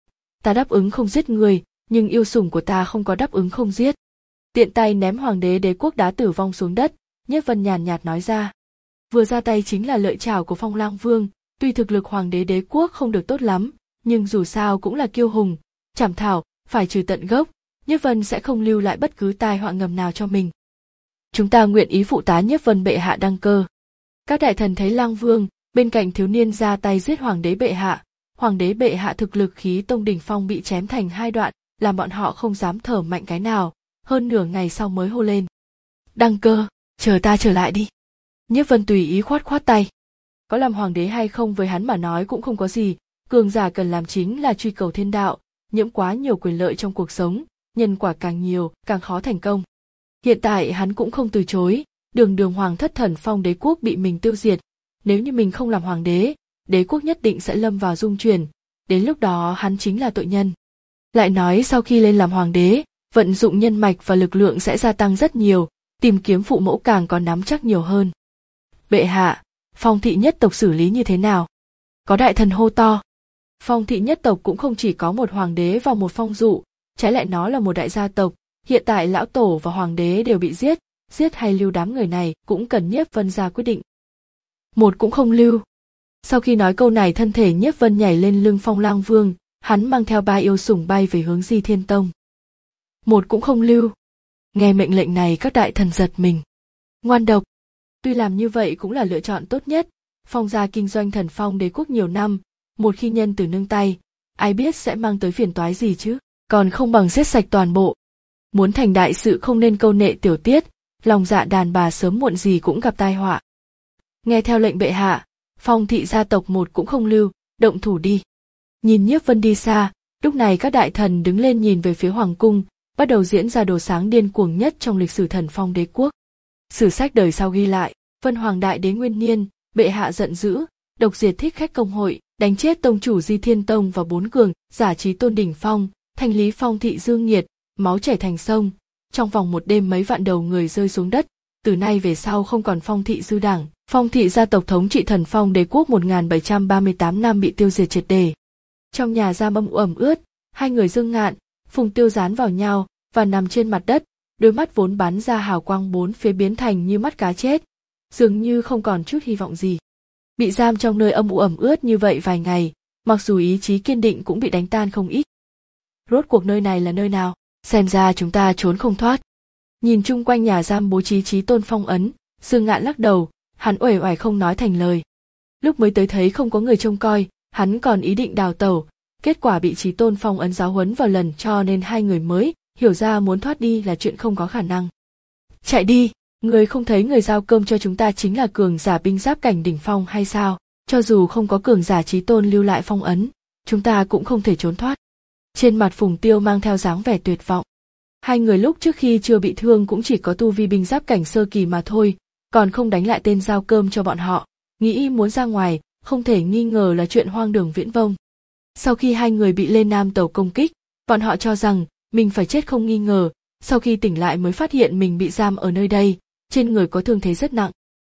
Ta đáp ứng không giết ngươi, nhưng yêu sủng của ta không có đáp ứng không giết. Tiện tay ném hoàng đế đế quốc đá tử vong xuống đất, Nhiếp Vân nhàn nhạt nói ra. Vừa ra tay chính là lợi chảo của Phong Lang Vương, tuy thực lực hoàng đế đế quốc không được tốt lắm, nhưng dù sao cũng là kiêu hùng, trảm thảo, phải trừ tận gốc, Nhiếp Vân sẽ không lưu lại bất cứ tai họa ngầm nào cho mình. Chúng ta nguyện ý phụ tá Nhiếp Vân bệ hạ đăng cơ. Các đại thần thấy Lang Vương, bên cạnh thiếu niên ra tay giết hoàng đế bệ hạ, hoàng đế bệ hạ thực lực khí tông đỉnh phong bị chém thành hai đoạn, làm bọn họ không dám thở mạnh cái nào, hơn nửa ngày sau mới hô lên. Đăng cơ, chờ ta trở lại đi. Nhiếp Vân tùy ý khoát khoát tay. Có làm hoàng đế hay không với hắn mà nói cũng không có gì, cường giả cần làm chính là truy cầu thiên đạo, nhiễm quá nhiều quyền lợi trong cuộc sống, nhân quả càng nhiều, càng khó thành công. Hiện tại hắn cũng không từ chối, đường đường hoàng thất Thần Phong đế quốc bị mình tiêu diệt, nếu như mình không làm hoàng đế, đế quốc nhất định sẽ lâm vào dung chuyển, đến lúc đó hắn chính là tội nhân. Lại nói sau khi lên làm hoàng đế, vận dụng nhân mạch và lực lượng sẽ gia tăng rất nhiều, tìm kiếm phụ mẫu càng có nắm chắc nhiều hơn. Bệ hạ, Phong thị nhất tộc xử lý như thế nào? Có đại thần hô to. Phong thị nhất tộc cũng không chỉ có một hoàng đế và một phong dụ, trái lại nó là một đại gia tộc, hiện tại lão tổ và hoàng đế đều bị giết, giết hay lưu đám người này cũng cần Nhiếp Vân ra quyết định. Một cũng không lưu. Sau khi nói câu này thân thể Nhiếp Vân nhảy lên lưng Phong Lang Vương, hắn mang theo ba yêu sủng bay về hướng Di Thiên Tông. Một cũng không lưu. Nghe mệnh lệnh này các đại thần giật mình. Ngoan độc. Tuy làm như vậy cũng là lựa chọn tốt nhất, Phong gia kinh doanh Thần Phong đế quốc nhiều năm, một khi nhân từ nương tay, ai biết sẽ mang tới phiền toái gì chứ, còn không bằng giết sạch toàn bộ. Muốn thành đại sự không nên câu nệ tiểu tiết, lòng dạ đàn bà sớm muộn gì cũng gặp tai họa. Nghe theo lệnh bệ hạ, Phong thị gia tộc một cũng không lưu, động thủ đi. Nhìn Nhiếp Vân đi xa, lúc này các đại thần đứng lên nhìn về phía hoàng cung, bắt đầu diễn ra đồ sáng điên cuồng nhất trong lịch sử Thần Phong đế quốc. Sử sách đời sau ghi lại, Vân Hoàng đại đế nguyên niên, bệ hạ giận dữ, độc diệt thích khách công hội, đánh chết tông chủ Di Thiên Tông và bốn cường giả chí tôn đỉnh phong, thanh lý Phong thị dương nghiệt, máu chảy thành sông. Trong vòng một đêm mấy vạn đầu người rơi xuống đất, từ nay về sau không còn Phong thị dư đảng. Phong thị gia tộc thống trị Thần Phong đế quốc một nghìn bảy trăm ba mươi tám năm bị tiêu diệt triệt để. Trong nhà giam âm u ẩm ướt, hai người Dương Ngạn, Phùng Tiêu dán vào nhau và nằm trên mặt đất, đôi mắt vốn bắn ra hào quang bốn phía biến thành như mắt cá chết, dường như không còn chút hy vọng gì. Bị giam trong nơi âm u ẩm ướt như vậy vài ngày, mặc dù ý chí kiên định cũng bị đánh tan không ít. Rốt cuộc nơi này là nơi nào? Xem ra chúng ta trốn không thoát. Nhìn chung quanh nhà giam bố trí chí tôn phong ấn, Dương Ngạn lắc đầu, hắn uể oải không nói thành lời. Lúc mới tới thấy không có người trông coi, hắn còn ý định đào tẩu, kết quả bị chí tôn phong ấn giáo huấn vào lần cho nên hai người mới hiểu ra muốn thoát đi là chuyện không có khả năng. Chạy đi, người không thấy người giao cơm cho chúng ta chính là cường giả binh giáp cảnh đỉnh phong hay sao? Cho dù không có cường giả chí tôn lưu lại phong ấn, chúng ta cũng không thể trốn thoát. Trên mặt Phùng Tiêu mang theo dáng vẻ tuyệt vọng. Hai người lúc trước khi chưa bị thương cũng chỉ có tu vi binh giáp cảnh sơ kỳ mà thôi, còn không đánh lại tên giao cơm cho bọn họ, nghĩ muốn ra ngoài, không thể nghi ngờ là chuyện hoang đường viễn vông. Sau khi hai người bị lên Nam Tàu công kích, bọn họ cho rằng mình phải chết không nghi ngờ, sau khi tỉnh lại mới phát hiện mình bị giam ở nơi đây, trên người có thương thế rất nặng.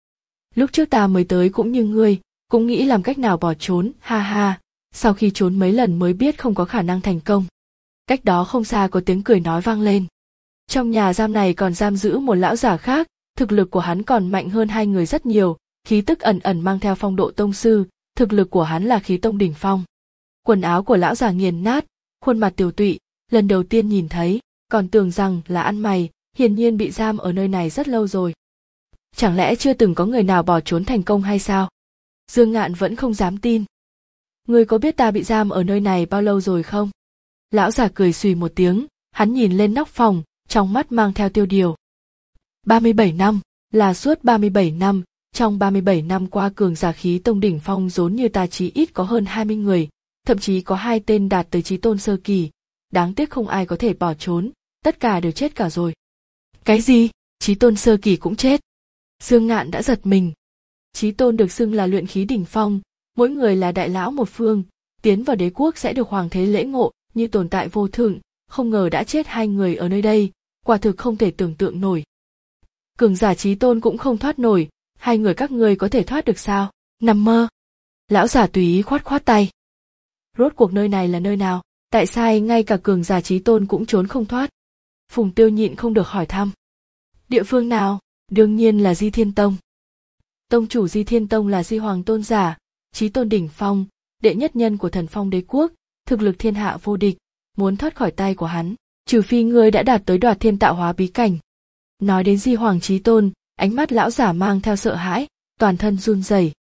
Lúc trước ta mới tới cũng như ngươi, cũng nghĩ làm cách nào bỏ trốn, ha ha, sau khi trốn mấy lần mới biết không có khả năng thành công. Cách đó không xa có tiếng cười nói vang lên. Trong nhà giam này còn giam giữ một lão giả khác, thực lực của hắn còn mạnh hơn hai người rất nhiều, khí tức ẩn ẩn mang theo phong độ tông sư, thực lực của hắn là khí tông đỉnh phong. Quần áo của lão giả nghiền nát, khuôn mặt tiều tụy, lần đầu tiên nhìn thấy, còn tưởng rằng là ăn mày, hiển nhiên bị giam ở nơi này rất lâu rồi. Chẳng lẽ chưa từng có người nào bỏ trốn thành công hay sao? Dương Ngạn vẫn không dám tin. Ngươi có biết ta bị giam ở nơi này bao lâu rồi không? Lão giả cười xùy một tiếng, hắn nhìn lên nóc phòng, trong mắt mang theo tiêu điều. ba mươi bảy năm, là suốt ba mươi bảy năm, trong ba mươi bảy năm qua cường giả khí tông đỉnh phong rốn như ta chí ít có hơn hai mươi người, thậm chí có hai tên đạt tới chí tôn sơ kỳ, đáng tiếc không ai có thể bỏ trốn, tất cả đều chết cả rồi. Cái gì? Chí tôn sơ kỳ cũng chết? Dương Ngạn đã giật mình. Chí tôn được xưng là luyện khí đỉnh phong, mỗi người là đại lão một phương, tiến vào đế quốc sẽ được hoàng thế lễ ngộ, như tồn tại vô thượng, không ngờ đã chết hai người ở nơi đây, quả thực không thể tưởng tượng nổi. Cường giả chí tôn cũng không thoát nổi, hai người các ngươi có thể thoát được sao? Nằm mơ. Lão giả tùy ý khoát khoát tay. Rốt cuộc nơi này là nơi nào? Tại sao ngay cả cường giả chí tôn cũng trốn không thoát? Phùng Tiêu nhịn không được hỏi thăm. Địa phương nào? Đương nhiên là Di Thiên Tông. Tông chủ Di Thiên Tông là Di Hoàng tôn giả, chí tôn đỉnh phong, đệ nhất nhân của Thần Phong Đế quốc, thực lực thiên hạ vô địch, muốn thoát khỏi tay của hắn, trừ phi ngươi đã đạt tới Đoạt Thiên Tạo Hóa bí cảnh. Nói đến Di Hoàng chí tôn, ánh mắt lão giả mang theo sợ hãi, toàn thân run rẩy.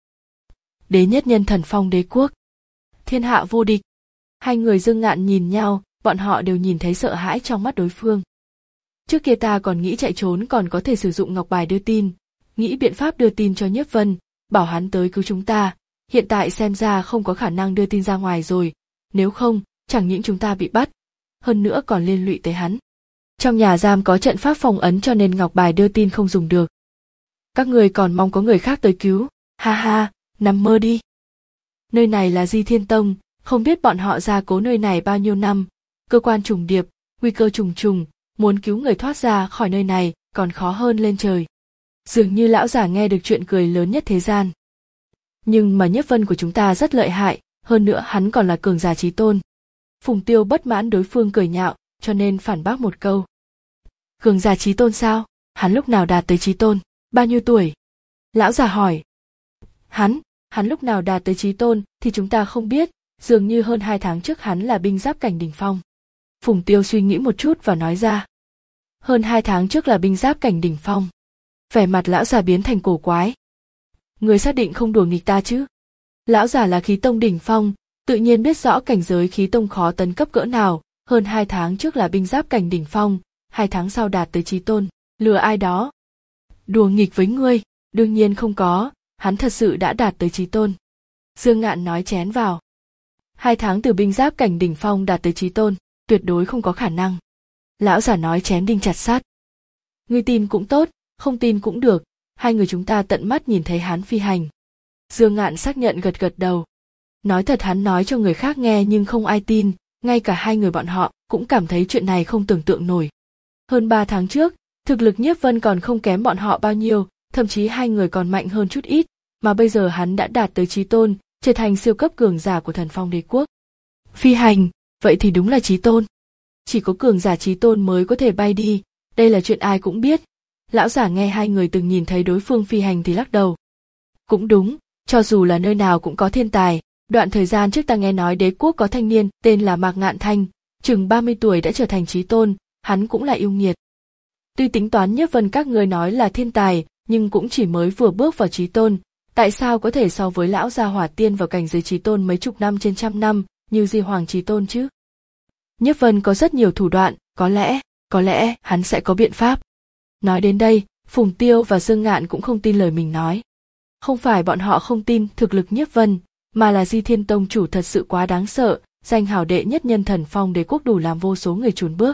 Đế nhất nhân Thần Phong Đế quốc, thiên hạ vô địch. Hai người Dương Ngạn nhìn nhau, bọn họ đều nhìn thấy sợ hãi trong mắt đối phương. Trước kia ta còn nghĩ chạy trốn còn có thể sử dụng ngọc bài đưa tin, nghĩ biện pháp đưa tin cho Nhiếp Vân, bảo hắn tới cứu chúng ta, hiện tại xem ra không có khả năng đưa tin ra ngoài rồi, nếu không, chẳng những chúng ta bị bắt, hơn nữa còn liên lụy tới hắn. Trong nhà giam có trận pháp phong ấn cho nên ngọc bài đưa tin không dùng được. Các người còn mong có người khác tới cứu, ha ha, nằm mơ đi. Nơi này là Di Thiên Tông, không biết bọn họ gia cố nơi này bao nhiêu năm, cơ quan trùng điệp, nguy cơ trùng trùng, muốn cứu người thoát ra khỏi nơi này còn khó hơn lên trời. Dường như lão giả nghe được chuyện cười lớn nhất thế gian. Nhưng mà Nhiếp Vân của chúng ta rất lợi hại, hơn nữa hắn còn là cường giả chí tôn. Phùng Tiêu bất mãn đối phương cười nhạo, cho nên phản bác một câu. Cường giả chí tôn sao? Hắn lúc nào đạt tới chí tôn? Bao nhiêu tuổi? Lão giả hỏi. Hắn, hắn lúc nào đạt tới chí tôn thì chúng ta không biết, dường như hơn hai tháng trước hắn là binh giáp cảnh đỉnh phong. Phùng Tiêu suy nghĩ một chút và nói ra. Hơn hai tháng trước là binh giáp cảnh đỉnh phong. Vẻ mặt lão già biến thành cổ quái. Người xác định không đùa nghịch ta chứ? Lão già là khí tông đỉnh phong, tự nhiên biết rõ cảnh giới khí tông khó tấn cấp cỡ nào, hơn hai tháng trước là binh giáp cảnh đỉnh phong, hai tháng sau đạt tới chí tôn, lừa ai đó? Đùa nghịch với ngươi, đương nhiên không có, hắn thật sự đã đạt tới chí tôn. Dương Ngạn nói chén vào. Hai tháng từ binh giáp cảnh đỉnh phong đạt tới chí tôn, tuyệt đối không có khả năng. Lão giả nói chén đinh chặt sắt. Ngươi tin cũng tốt, không tin cũng được, hai người chúng ta tận mắt nhìn thấy hắn phi hành. Dương Ngạn xác nhận gật gật đầu. Nói thật hắn nói cho người khác nghe nhưng không ai tin, ngay cả hai người bọn họ cũng cảm thấy chuyện này không tưởng tượng nổi. Hơn ba tháng trước, thực lực Nhiếp Vân còn không kém bọn họ bao nhiêu, thậm chí hai người còn mạnh hơn chút ít, mà bây giờ hắn đã đạt tới chí tôn, trở thành siêu cấp cường giả của Thần Phong Đế quốc. Phi hành, vậy thì đúng là chí tôn. Chỉ có cường giả chí tôn mới có thể bay đi, đây là chuyện ai cũng biết. Lão giả nghe hai người từng nhìn thấy đối phương phi hành thì lắc đầu. Cũng đúng, cho dù là nơi nào cũng có thiên tài, đoạn thời gian trước ta nghe nói đế quốc có thanh niên tên là Mạc Ngạn Thanh, chừng ba mươi tuổi đã trở thành chí tôn, hắn cũng là yêu nghiệt. Tuy tính toán Nhiếp Vân các người nói là thiên tài, nhưng cũng chỉ mới vừa bước vào chí tôn, tại sao có thể so với lão gia hỏa tiên vào cảnh giới chí tôn mấy chục năm trên trăm năm, như Di Hoàng chí tôn chứ? Nhiếp Vân có rất nhiều thủ đoạn, có lẽ, có lẽ hắn sẽ có biện pháp. Nói đến đây, Phùng Tiêu và Dương Ngạn cũng không tin lời mình nói. Không phải bọn họ không tin thực lực Nhiếp Vân, mà là Di Thiên Tông chủ thật sự quá đáng sợ, danh hào đệ nhất nhân Thần Phong Đế quốc đủ làm vô số người chùn bước.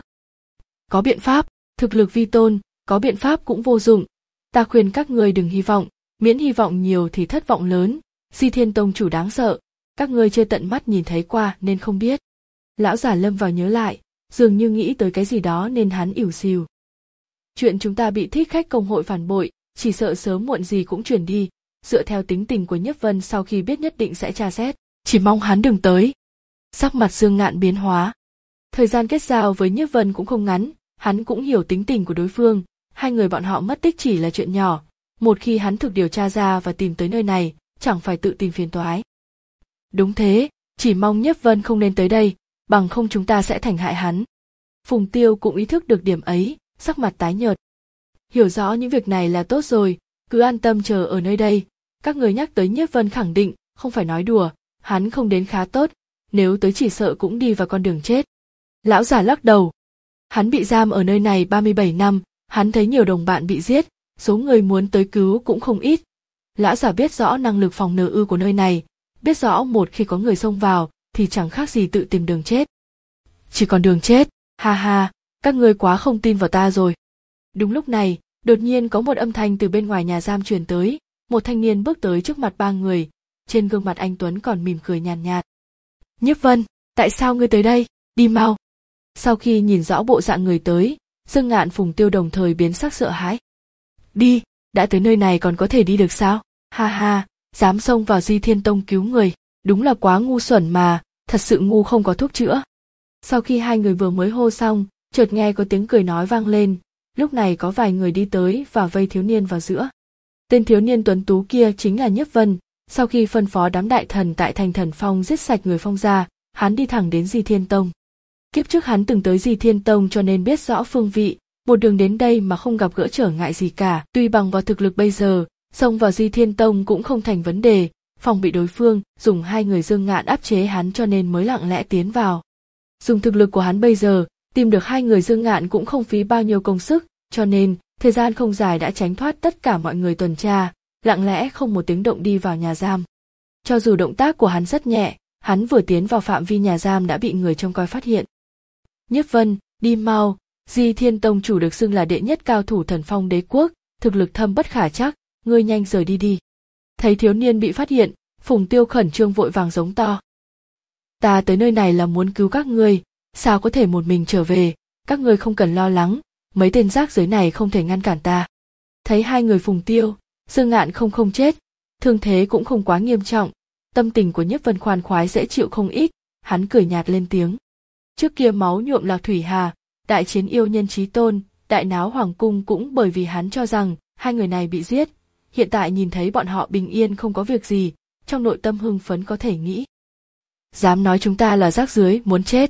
Có biện pháp, thực lực vi tôn, có biện pháp cũng vô dụng. Ta khuyên các ngươi đừng hy vọng, miễn hy vọng nhiều thì thất vọng lớn. Di Thiên Tông chủ đáng sợ, các ngươi chưa tận mắt nhìn thấy qua nên không biết. Lão giả lâm vào nhớ lại, dường như nghĩ tới cái gì đó nên hắn ỉu xìu. Chuyện chúng ta bị thích khách công hội phản bội, chỉ sợ sớm muộn gì cũng truyền đi, dựa theo tính tình của Nhiếp Vân sau khi biết nhất định sẽ tra xét, chỉ mong hắn đừng tới. Sắc mặt Dương Ngạn biến hóa. Thời gian kết giao với Nhiếp Vân cũng không ngắn, hắn cũng hiểu tính tình của đối phương, hai người bọn họ mất tích chỉ là chuyện nhỏ, một khi hắn thực điều tra ra và tìm tới nơi này, chẳng phải tự tìm phiền toái. Đúng thế, chỉ mong Nhiếp Vân không nên tới đây, bằng không chúng ta sẽ thành hại hắn. Phùng Tiêu cũng ý thức được điểm ấy, sắc mặt tái nhợt. Hiểu rõ những việc này là tốt rồi, cứ an tâm chờ ở nơi đây. Các người nhắc tới Nhiếp Vân khẳng định, không phải nói đùa, hắn không đến khá tốt, nếu tới chỉ sợ cũng đi vào con đường chết. Lão giả lắc đầu. Hắn bị giam ở nơi này ba mươi bảy năm, hắn thấy nhiều đồng bạn bị giết, số người muốn tới cứu cũng không ít. Lão giả biết rõ năng lực phòng ngự ư của nơi này, biết rõ một khi có người xông vào, thì chẳng khác gì tự tìm đường chết. Chỉ còn đường chết, ha ha, các ngươi quá không tin vào ta rồi. Đúng lúc này, đột nhiên có một âm thanh từ bên ngoài nhà giam truyền tới, một thanh niên bước tới trước mặt ba người, trên gương mặt anh Tuấn còn mỉm cười nhàn nhạt, nhạt. Nhiếp Vân, tại sao ngươi tới đây, đi mau. Sau khi nhìn rõ bộ dạng người tới, Dương Ngạn Phùng Tiêu đồng thời biến sắc sợ hãi. Đi, đã tới nơi này còn có thể đi được sao? Ha ha, dám xông vào Di Thiên Tông cứu người, đúng là quá ngu xuẩn mà, thật sự ngu không có thuốc chữa. Sau khi hai người vừa mới hô xong, chợt nghe có tiếng cười nói vang lên, lúc này có vài người đi tới và vây thiếu niên vào giữa. Tên thiếu niên tuấn tú kia chính là Nhiếp Vân, sau khi phân phó đám đại thần tại thành Thần Phong giết sạch người Phong gia, hắn đi thẳng đến Di Thiên Tông. Kiếp trước hắn từng tới Di Thiên Tông cho nên biết rõ phương vị, một đường đến đây mà không gặp gỡ trở ngại gì cả. Tuy bằng vào thực lực bây giờ, xông vào Di Thiên Tông cũng không thành vấn đề, phòng bị đối phương dùng hai người Dương Ngạn áp chế hắn cho nên mới lặng lẽ tiến vào. Dùng thực lực của hắn bây giờ, tìm được hai người Dương Ngạn cũng không phí bao nhiêu công sức, cho nên thời gian không dài đã tránh thoát tất cả mọi người tuần tra, lặng lẽ không một tiếng động đi vào nhà giam. Cho dù động tác của hắn rất nhẹ, hắn vừa tiến vào phạm vi nhà giam đã bị người trông coi phát hiện. Nhiếp Vân, đi mau, Di Thiên Tông chủ được xưng là đệ nhất cao thủ Thần Phong đế quốc, thực lực thâm bất khả trắc, ngươi nhanh rời đi đi. Thấy thiếu niên bị phát hiện, Phùng Tiêu khẩn trương vội vàng giống to. Ta tới nơi này là muốn cứu các ngươi, sao có thể một mình trở về, các ngươi không cần lo lắng, mấy tên rác rưởi này không thể ngăn cản ta. Thấy hai người Phùng Tiêu, Dương Ngạn không không chết, thương thế cũng không quá nghiêm trọng, tâm tình của Nhiếp Vân khoan khoái dễ chịu không ít, hắn cười nhạt lên tiếng. Trước kia máu nhuộm Lạc Thủy Hà, đại chiến yêu nhân chí tôn, đại náo hoàng cung cũng bởi vì hắn cho rằng hai người này bị giết, hiện tại nhìn thấy bọn họ bình yên không có việc gì, trong nội tâm hưng phấn có thể nghĩ. Dám nói chúng ta là rác rưởi muốn chết.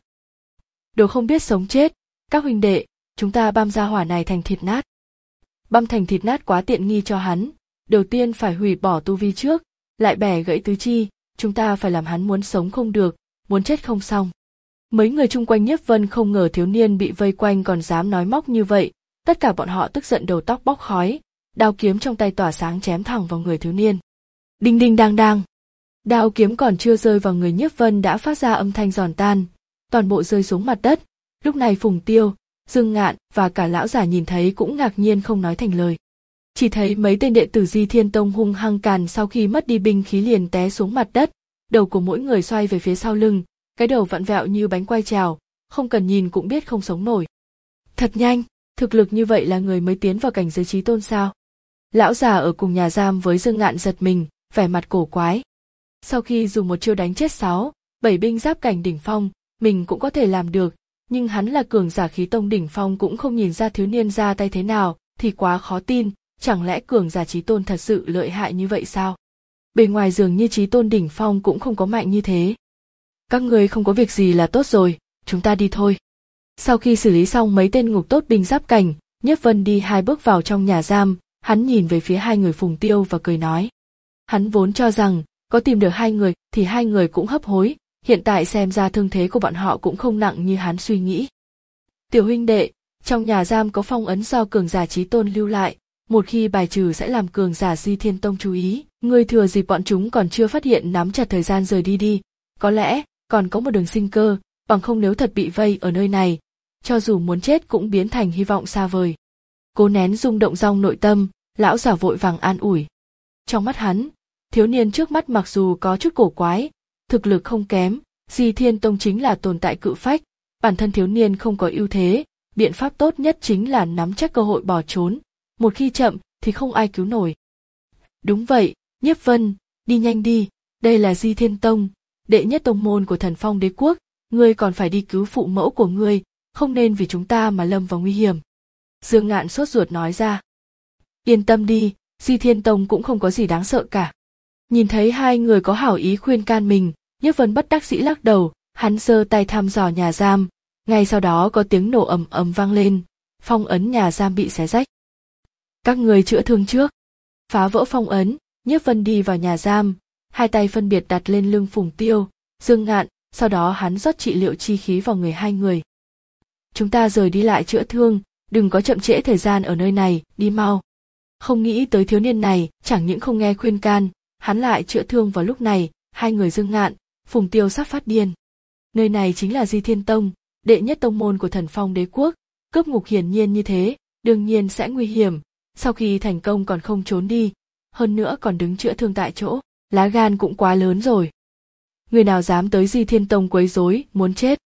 Đồ không biết sống chết, các huynh đệ, chúng ta băm ra hỏa này thành thịt nát. Băm thành thịt nát quá tiện nghi cho hắn, đầu tiên phải hủy bỏ tu vi trước, lại bẻ gãy tứ chi, chúng ta phải làm hắn muốn sống không được, muốn chết không xong. Mấy người chung quanh Nhiếp Vân không ngờ thiếu niên bị vây quanh còn dám nói móc như vậy, tất cả bọn họ tức giận đầu tóc bốc khói, đao kiếm trong tay tỏa sáng chém thẳng vào người thiếu niên. Đinh đinh đang đang. Đao kiếm còn chưa rơi vào người Nhiếp Vân đã phát ra âm thanh giòn tan, toàn bộ rơi xuống mặt đất. Lúc này Phùng Tiêu, Dương Ngạn và cả lão giả nhìn thấy cũng ngạc nhiên không nói thành lời. Chỉ thấy mấy tên đệ tử Di Thiên Tông hung hăng càn sau khi mất đi binh khí liền té xuống mặt đất, đầu của mỗi người xoay về phía sau lưng, cái đầu vặn vẹo như bánh quay trào, không cần nhìn cũng biết không sống nổi. Thật nhanh, thực lực như vậy là người mới tiến vào cảnh giới chí tôn sao? Lão già ở cùng nhà giam với Dương Ngạn giật mình, vẻ mặt cổ quái. Sau khi dùng một chiêu đánh chết sáu, bảy binh giáp cảnh đỉnh phong, mình cũng có thể làm được, nhưng hắn là cường giả khí tông đỉnh phong cũng không nhìn ra thiếu niên ra tay thế nào, thì quá khó tin, chẳng lẽ cường giả chí tôn thật sự lợi hại như vậy sao? Bề ngoài dường như chí tôn đỉnh phong cũng không có mạnh như thế. Các người không có việc gì là tốt rồi, chúng ta đi thôi. Sau khi xử lý xong mấy tên ngục tốt binh giáp cảnh, Nhiếp Vân đi hai bước vào trong nhà giam, hắn nhìn về phía hai người Phùng Tiêu và cười nói. Hắn vốn cho rằng, có tìm được hai người thì hai người cũng hấp hối, hiện tại xem ra thương thế của bọn họ cũng không nặng như hắn suy nghĩ. Tiểu huynh đệ, trong nhà giam có phong ấn do cường giả chí tôn lưu lại, một khi bài trừ sẽ làm cường giả Di Thiên Tông chú ý, ngươi thừa dịp bọn chúng còn chưa phát hiện nắm chặt thời gian rời đi đi, có lẽ còn có một đường sinh cơ, bằng không nếu thật bị vây ở nơi này, cho dù muốn chết cũng biến thành hy vọng xa vời. Cố nén rung động trong nội tâm, lão giả vội vàng an ủi. Trong mắt hắn, thiếu niên trước mắt mặc dù có chút cổ quái, thực lực không kém, Di Thiên Tông chính là tồn tại cự phách, bản thân thiếu niên không có ưu thế, biện pháp tốt nhất chính là nắm chắc cơ hội bỏ trốn, một khi chậm thì không ai cứu nổi. Đúng vậy, Nhiếp Vân, đi nhanh đi, đây là Di Thiên Tông, đệ nhất tông môn của Thần Phong đế quốc, ngươi còn phải đi cứu phụ mẫu của ngươi, không nên vì chúng ta mà lâm vào nguy hiểm. Dương Ngạn sốt ruột nói ra. Yên tâm đi, Di Thiên Tông cũng không có gì đáng sợ cả. Nhìn thấy hai người có hảo ý khuyên can mình, Nhiếp Vân bất đắc dĩ lắc đầu, hắn giơ tay thăm dò nhà giam, ngay sau đó có tiếng nổ ầm ầm vang lên, phong ấn nhà giam bị xé rách. Các người chữa thương trước. Phá vỡ phong ấn, Nhiếp Vân đi vào nhà giam, hai tay phân biệt đặt lên lưng Phùng Tiêu, Dương Ngạn, sau đó hắn rót trị liệu chi khí vào người hai người. Chúng ta rời đi lại chữa thương, đừng có chậm trễ thời gian ở nơi này, đi mau. Không nghĩ tới thiếu niên này, chẳng những không nghe khuyên can, hắn lại chữa thương vào lúc này, hai người Dương Ngạn, Phùng Tiêu sắp phát điên. Nơi này chính là Di Thiên Tông, đệ nhất tông môn của Thần Phong đế quốc, cướp ngục hiển nhiên như thế, đương nhiên sẽ nguy hiểm, sau khi thành công còn không trốn đi, hơn nữa còn đứng chữa thương tại chỗ, lá gan cũng quá lớn rồi. Người nào dám tới Di Thiên Tông quấy rối, muốn chết.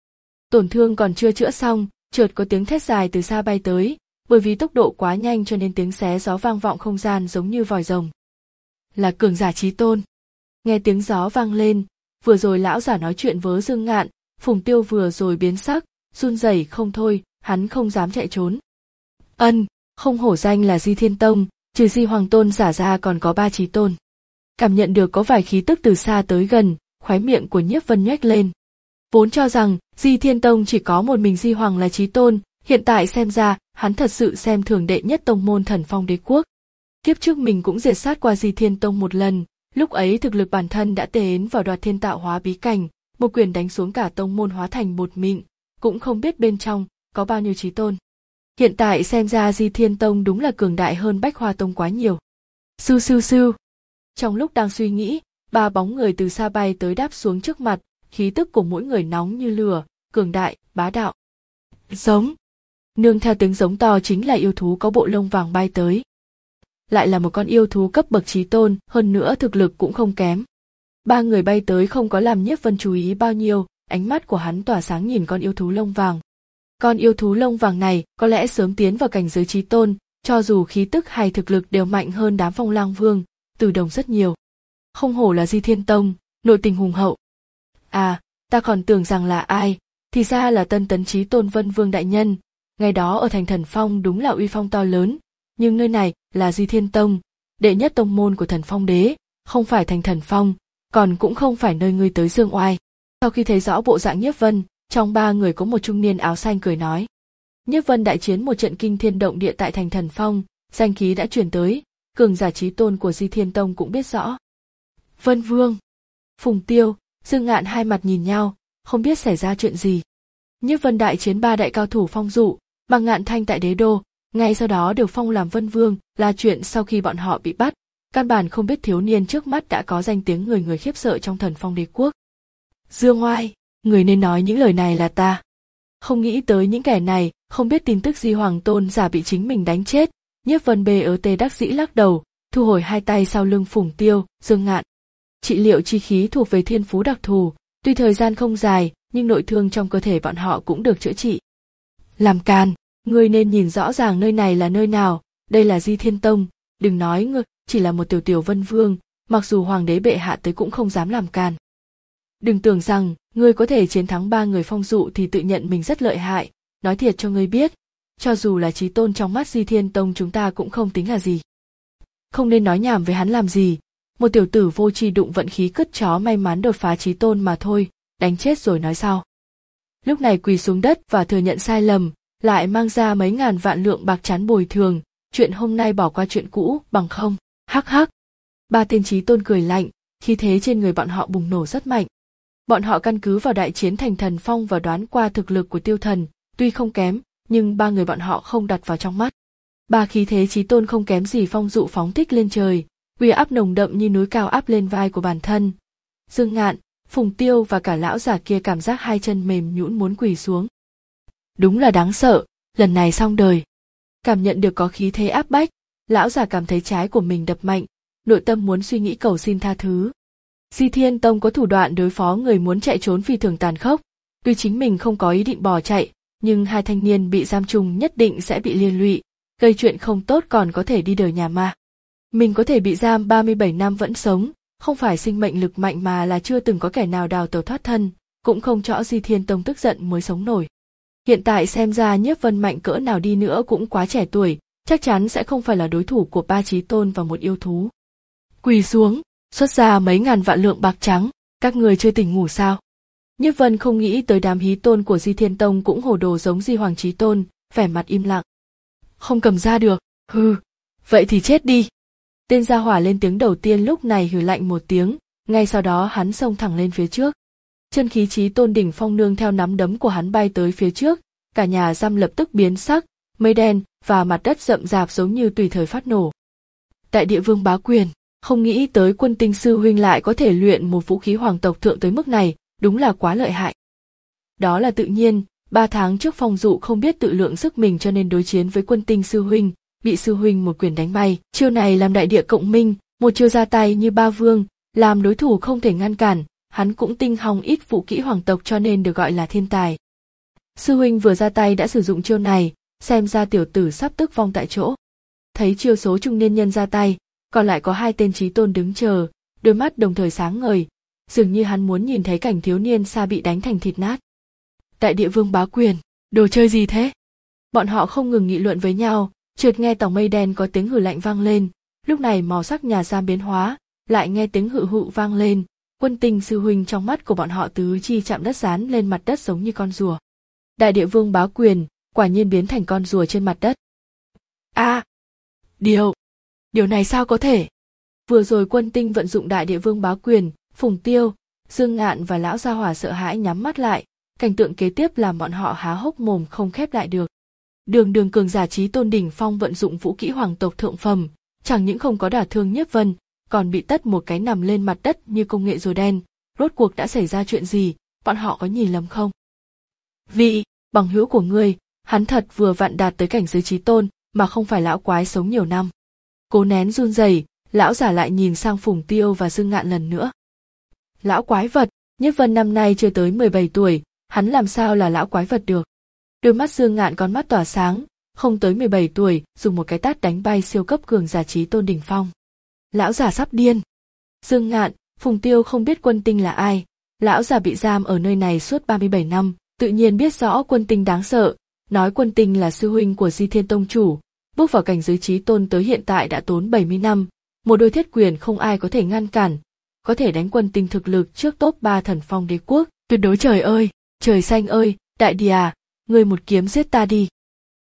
Tổn thương còn chưa chữa xong, chợt có tiếng thét dài từ xa bay tới, bởi vì tốc độ quá nhanh cho nên tiếng xé gió vang vọng không gian giống như vòi rồng. Là cường giả chí tôn. Nghe tiếng gió vang lên, vừa rồi lão giả nói chuyện với Dương Ngạn, Phùng Tiêu vừa rồi biến sắc, run rẩy không thôi, hắn không dám chạy trốn. Ân, không hổ danh là Di Thiên Tông, trừ Di Hoàng Tôn giả ra còn có ba chí tôn. Cảm nhận được có vài khí tức từ xa tới gần, khóe miệng của Nhiếp Vân nhếch lên. Vốn cho rằng Di Thiên Tông chỉ có một mình Di Hoàng là chí tôn, hiện tại xem ra hắn thật sự xem thường đệ nhất tông môn Thần Phong Đế Quốc. Kiếp trước mình cũng diệt sát qua Di Thiên Tông một lần, lúc ấy thực lực bản thân đã tiến vào Đoạt Thiên Tạo Hóa bí cảnh, một quyền đánh xuống cả tông môn hóa thành bột mịn, cũng không biết bên trong có bao nhiêu chí tôn. Hiện tại xem ra Di Thiên Tông đúng là cường đại hơn Bách Hoa Tông quá nhiều. Sưu sưu sưu. Trong lúc đang suy nghĩ, ba bóng người từ xa bay tới đáp xuống trước mặt, khí tức của mỗi người nóng như lửa, cường đại, bá đạo. Giống. Nương theo tiếng giống to chính là yêu thú có bộ lông vàng bay tới. Lại là một con yêu thú cấp bậc chí tôn, hơn nữa thực lực cũng không kém. Ba người bay tới không có làm Nhiếp Vân chú ý bao nhiêu, ánh mắt của hắn tỏa sáng nhìn con yêu thú lông vàng. Con yêu thú lông vàng này có lẽ sớm tiến vào cảnh giới chí tôn, cho dù khí tức hay thực lực đều mạnh hơn đám Phong Lang Vương, Từ Đồng rất nhiều. Không hổ là Di Thiên Tông, nội tình hùng hậu. À, ta còn tưởng rằng là ai, thì ra là Tân Tấn Chí Tôn Vân Vương đại nhân. Ngày đó ở thành Thần Phong đúng là uy phong to lớn, nhưng nơi này là Di Thiên Tông, đệ nhất tông môn của Thần Phong Đế, không phải thành Thần Phong, còn cũng không phải nơi ngươi tới dương oai. Sau khi thấy rõ bộ dạng Nhiếp Vân, trong ba người có một trung niên áo xanh cười nói. Nhiếp Vân đại chiến một trận kinh thiên động địa tại thành Thần Phong, danh khí đã truyền tới, cường giả chí tôn của Di Thiên Tông cũng biết rõ. Vân Vương, Phùng Tiêu, Dương Ngạn hai mặt nhìn nhau, không biết xảy ra chuyện gì. Nhiếp Vân đại chiến ba đại cao thủ phong dụ, bằng Ngạn Thanh tại Đế Đô, ngay sau đó được phong làm Vân Vương, là chuyện sau khi bọn họ bị bắt, căn bản không biết thiếu niên trước mắt đã có danh tiếng người người khiếp sợ trong Thần Phong Đế Quốc. Dương Oai, người nên nói những lời này là ta. Không nghĩ tới những kẻ này, không biết tin tức Di Hoàng Tôn giả bị chính mình đánh chết, Nhiếp Vân bê ớ tê đắc dĩ lắc đầu, thu hồi hai tay sau lưng Phùng Tiêu, Dương Ngạn. Trị liệu chi khí thuộc về thiên phú đặc thù, tuy thời gian không dài, nhưng nội thương trong cơ thể bọn họ cũng được chữa trị. Làm càn, ngươi nên nhìn rõ ràng nơi này là nơi nào, đây là Di Thiên Tông, đừng nói ngươi chỉ là một tiểu tiểu Vân Vương, mặc dù hoàng đế bệ hạ tới cũng không dám làm càn. Đừng tưởng rằng ngươi có thể chiến thắng ba người phong dụ thì tự nhận mình rất lợi hại, nói thiệt cho ngươi biết, cho dù là chí tôn trong mắt Di Thiên Tông chúng ta cũng không tính là gì. Không nên nói nhảm với hắn làm gì, một tiểu tử vô tri đụng vận khí cứt chó may mắn đột phá chí tôn mà thôi, đánh chết rồi nói sau. Lúc này quỳ xuống đất và thừa nhận sai lầm, lại mang ra mấy ngàn vạn lượng bạc chán bồi thường, chuyện hôm nay bỏ qua chuyện cũ, bằng không, hắc hắc. Ba tên chí tôn cười lạnh, khí thế trên người bọn họ bùng nổ rất mạnh. Bọn họ căn cứ vào đại chiến thành Thần Phong và đoán qua thực lực của Tiêu Thần, tuy không kém, nhưng ba người bọn họ không đặt vào trong mắt. Ba khí thế chí tôn không kém gì phong dụ phóng thích lên trời, uy áp nồng đậm như núi cao áp lên vai của bản thân. Dương Ngạn, Phùng Tiêu và cả lão giả kia cảm giác hai chân mềm nhũn muốn quỳ xuống. Đúng là đáng sợ, lần này xong đời. Cảm nhận được có khí thế áp bách, lão giả cảm thấy trái của mình đập mạnh, nội tâm muốn suy nghĩ cầu xin tha thứ. Di Thiên Tông có thủ đoạn đối phó người muốn chạy trốn phi thường tàn khốc, tuy chính mình không có ý định bỏ chạy, nhưng hai thanh niên bị giam chung nhất định sẽ bị liên lụy, gây chuyện không tốt còn có thể đi đời nhà ma. Mình có thể bị giam ba mươi bảy năm vẫn sống, không phải sinh mệnh lực mạnh mà là chưa từng có kẻ nào đào tẩu thoát thân, cũng không rõ Di Thiên Tông tức giận mới sống nổi. Hiện tại xem ra Nhiếp Vân mạnh cỡ nào đi nữa cũng quá trẻ tuổi, chắc chắn sẽ không phải là đối thủ của ba chí tôn và một yêu thú. Quỳ xuống, xuất ra mấy ngàn vạn lượng bạc trắng, các người chưa tỉnh ngủ sao? Nhiếp Vân không nghĩ tới đám hí tôn của Di Thiên Tông cũng hồ đồ giống Di Hoàng Chí Tôn, vẻ mặt im lặng. Không cầm ra được, hừ, vậy thì chết đi. Tên gia hỏa lên tiếng đầu tiên lúc này hừ lạnh một tiếng, ngay sau đó hắn xông thẳng lên phía trước. Chân khí Chí Tôn đỉnh phong nương theo nắm đấm của hắn bay tới phía trước, cả nhà giam lập tức biến sắc, mây đen và mặt đất rậm rạp giống như tùy thời phát nổ. Đại địa vương bá quyền, không nghĩ tới Quân Tinh sư huynh lại có thể luyện một vũ khí hoàng tộc thượng tới mức này, đúng là quá lợi hại. Đó là tự nhiên, ba tháng trước phong dụ không biết tự lượng sức mình cho nên đối chiến với Quân Tinh sư huynh, bị sư huynh một quyền đánh bay, chiêu này làm đại địa cộng minh, một chiêu ra tay như ba vương, làm đối thủ không thể ngăn cản, hắn cũng tinh hồng ít vũ kỹ hoàng tộc cho nên được gọi là thiên tài. Sư huynh vừa ra tay đã sử dụng chiêu này, xem ra tiểu tử sắp tức vong tại chỗ. Thấy chiêu số trung niên nhân ra tay, còn lại có hai tên chí tôn đứng chờ, đôi mắt đồng thời sáng ngời, dường như hắn muốn nhìn thấy cảnh thiếu niên xa bị đánh thành thịt nát. Đại địa vương Bá Quyền, đồ chơi gì thế? Bọn họ không ngừng nghị luận với nhau, chợt nghe tầng mây đen có tiếng hừ lạnh vang lên, lúc này màu sắc nhà giam biến hóa, lại nghe tiếng hự hự vang lên, Quân Tinh sư huynh trong mắt của bọn họ tứ chi chạm đất dán lên mặt đất giống như con rùa. Đại địa vương Bá Quyền, quả nhiên biến thành con rùa trên mặt đất. A, à, điều, điều này sao có thể? Vừa rồi Quân Tinh vận dụng đại địa vương Bá Quyền, Phùng Tiêu, Dương Ngạn và lão gia hỏa sợ hãi nhắm mắt lại, cảnh tượng kế tiếp làm bọn họ há hốc mồm không khép lại được. Đường đường cường giả chí tôn đỉnh phong vận dụng vũ kỹ hoàng tộc thượng phẩm, chẳng những không có đả thương Nhiếp Vân, còn bị tất một cái nằm lên mặt đất như công nghệ rùa đen. Rốt cuộc đã xảy ra chuyện gì, bọn họ có nhìn lầm không? Vị bằng hữu của ngươi, hắn thật vừa vặn đạt tới cảnh giới chí tôn, mà không phải lão quái sống nhiều năm. Cố nén run rẩy, lão giả lại nhìn sang Phùng Tiêu và Dương Ngạn lần nữa. Lão quái vật, Nhiếp Vân năm nay chưa tới mười bảy tuổi, hắn làm sao là lão quái vật được? Đôi mắt Dương Ngạn con mắt tỏa sáng, không tới mười bảy tuổi, dùng một cái tát đánh bay siêu cấp cường giả chí tôn đỉnh phong. Lão giả sắp điên. Dương Ngạn, Phùng Tiêu không biết Quân Tinh là ai, lão giả bị giam ở nơi này suốt ba mươi bảy năm, tự nhiên biết rõ Quân Tinh đáng sợ, nói Quân Tinh là sư huynh của Di Thiên Tông chủ, bước vào cảnh giới chí tôn tới hiện tại đã tốn bảy mươi năm, một đôi thiết quyền không ai có thể ngăn cản, có thể đánh Quân Tinh thực lực trước top ba thần phong đế quốc, tuyệt đối. Trời ơi, trời xanh ơi, đại địa à, ngươi một kiếm giết ta đi.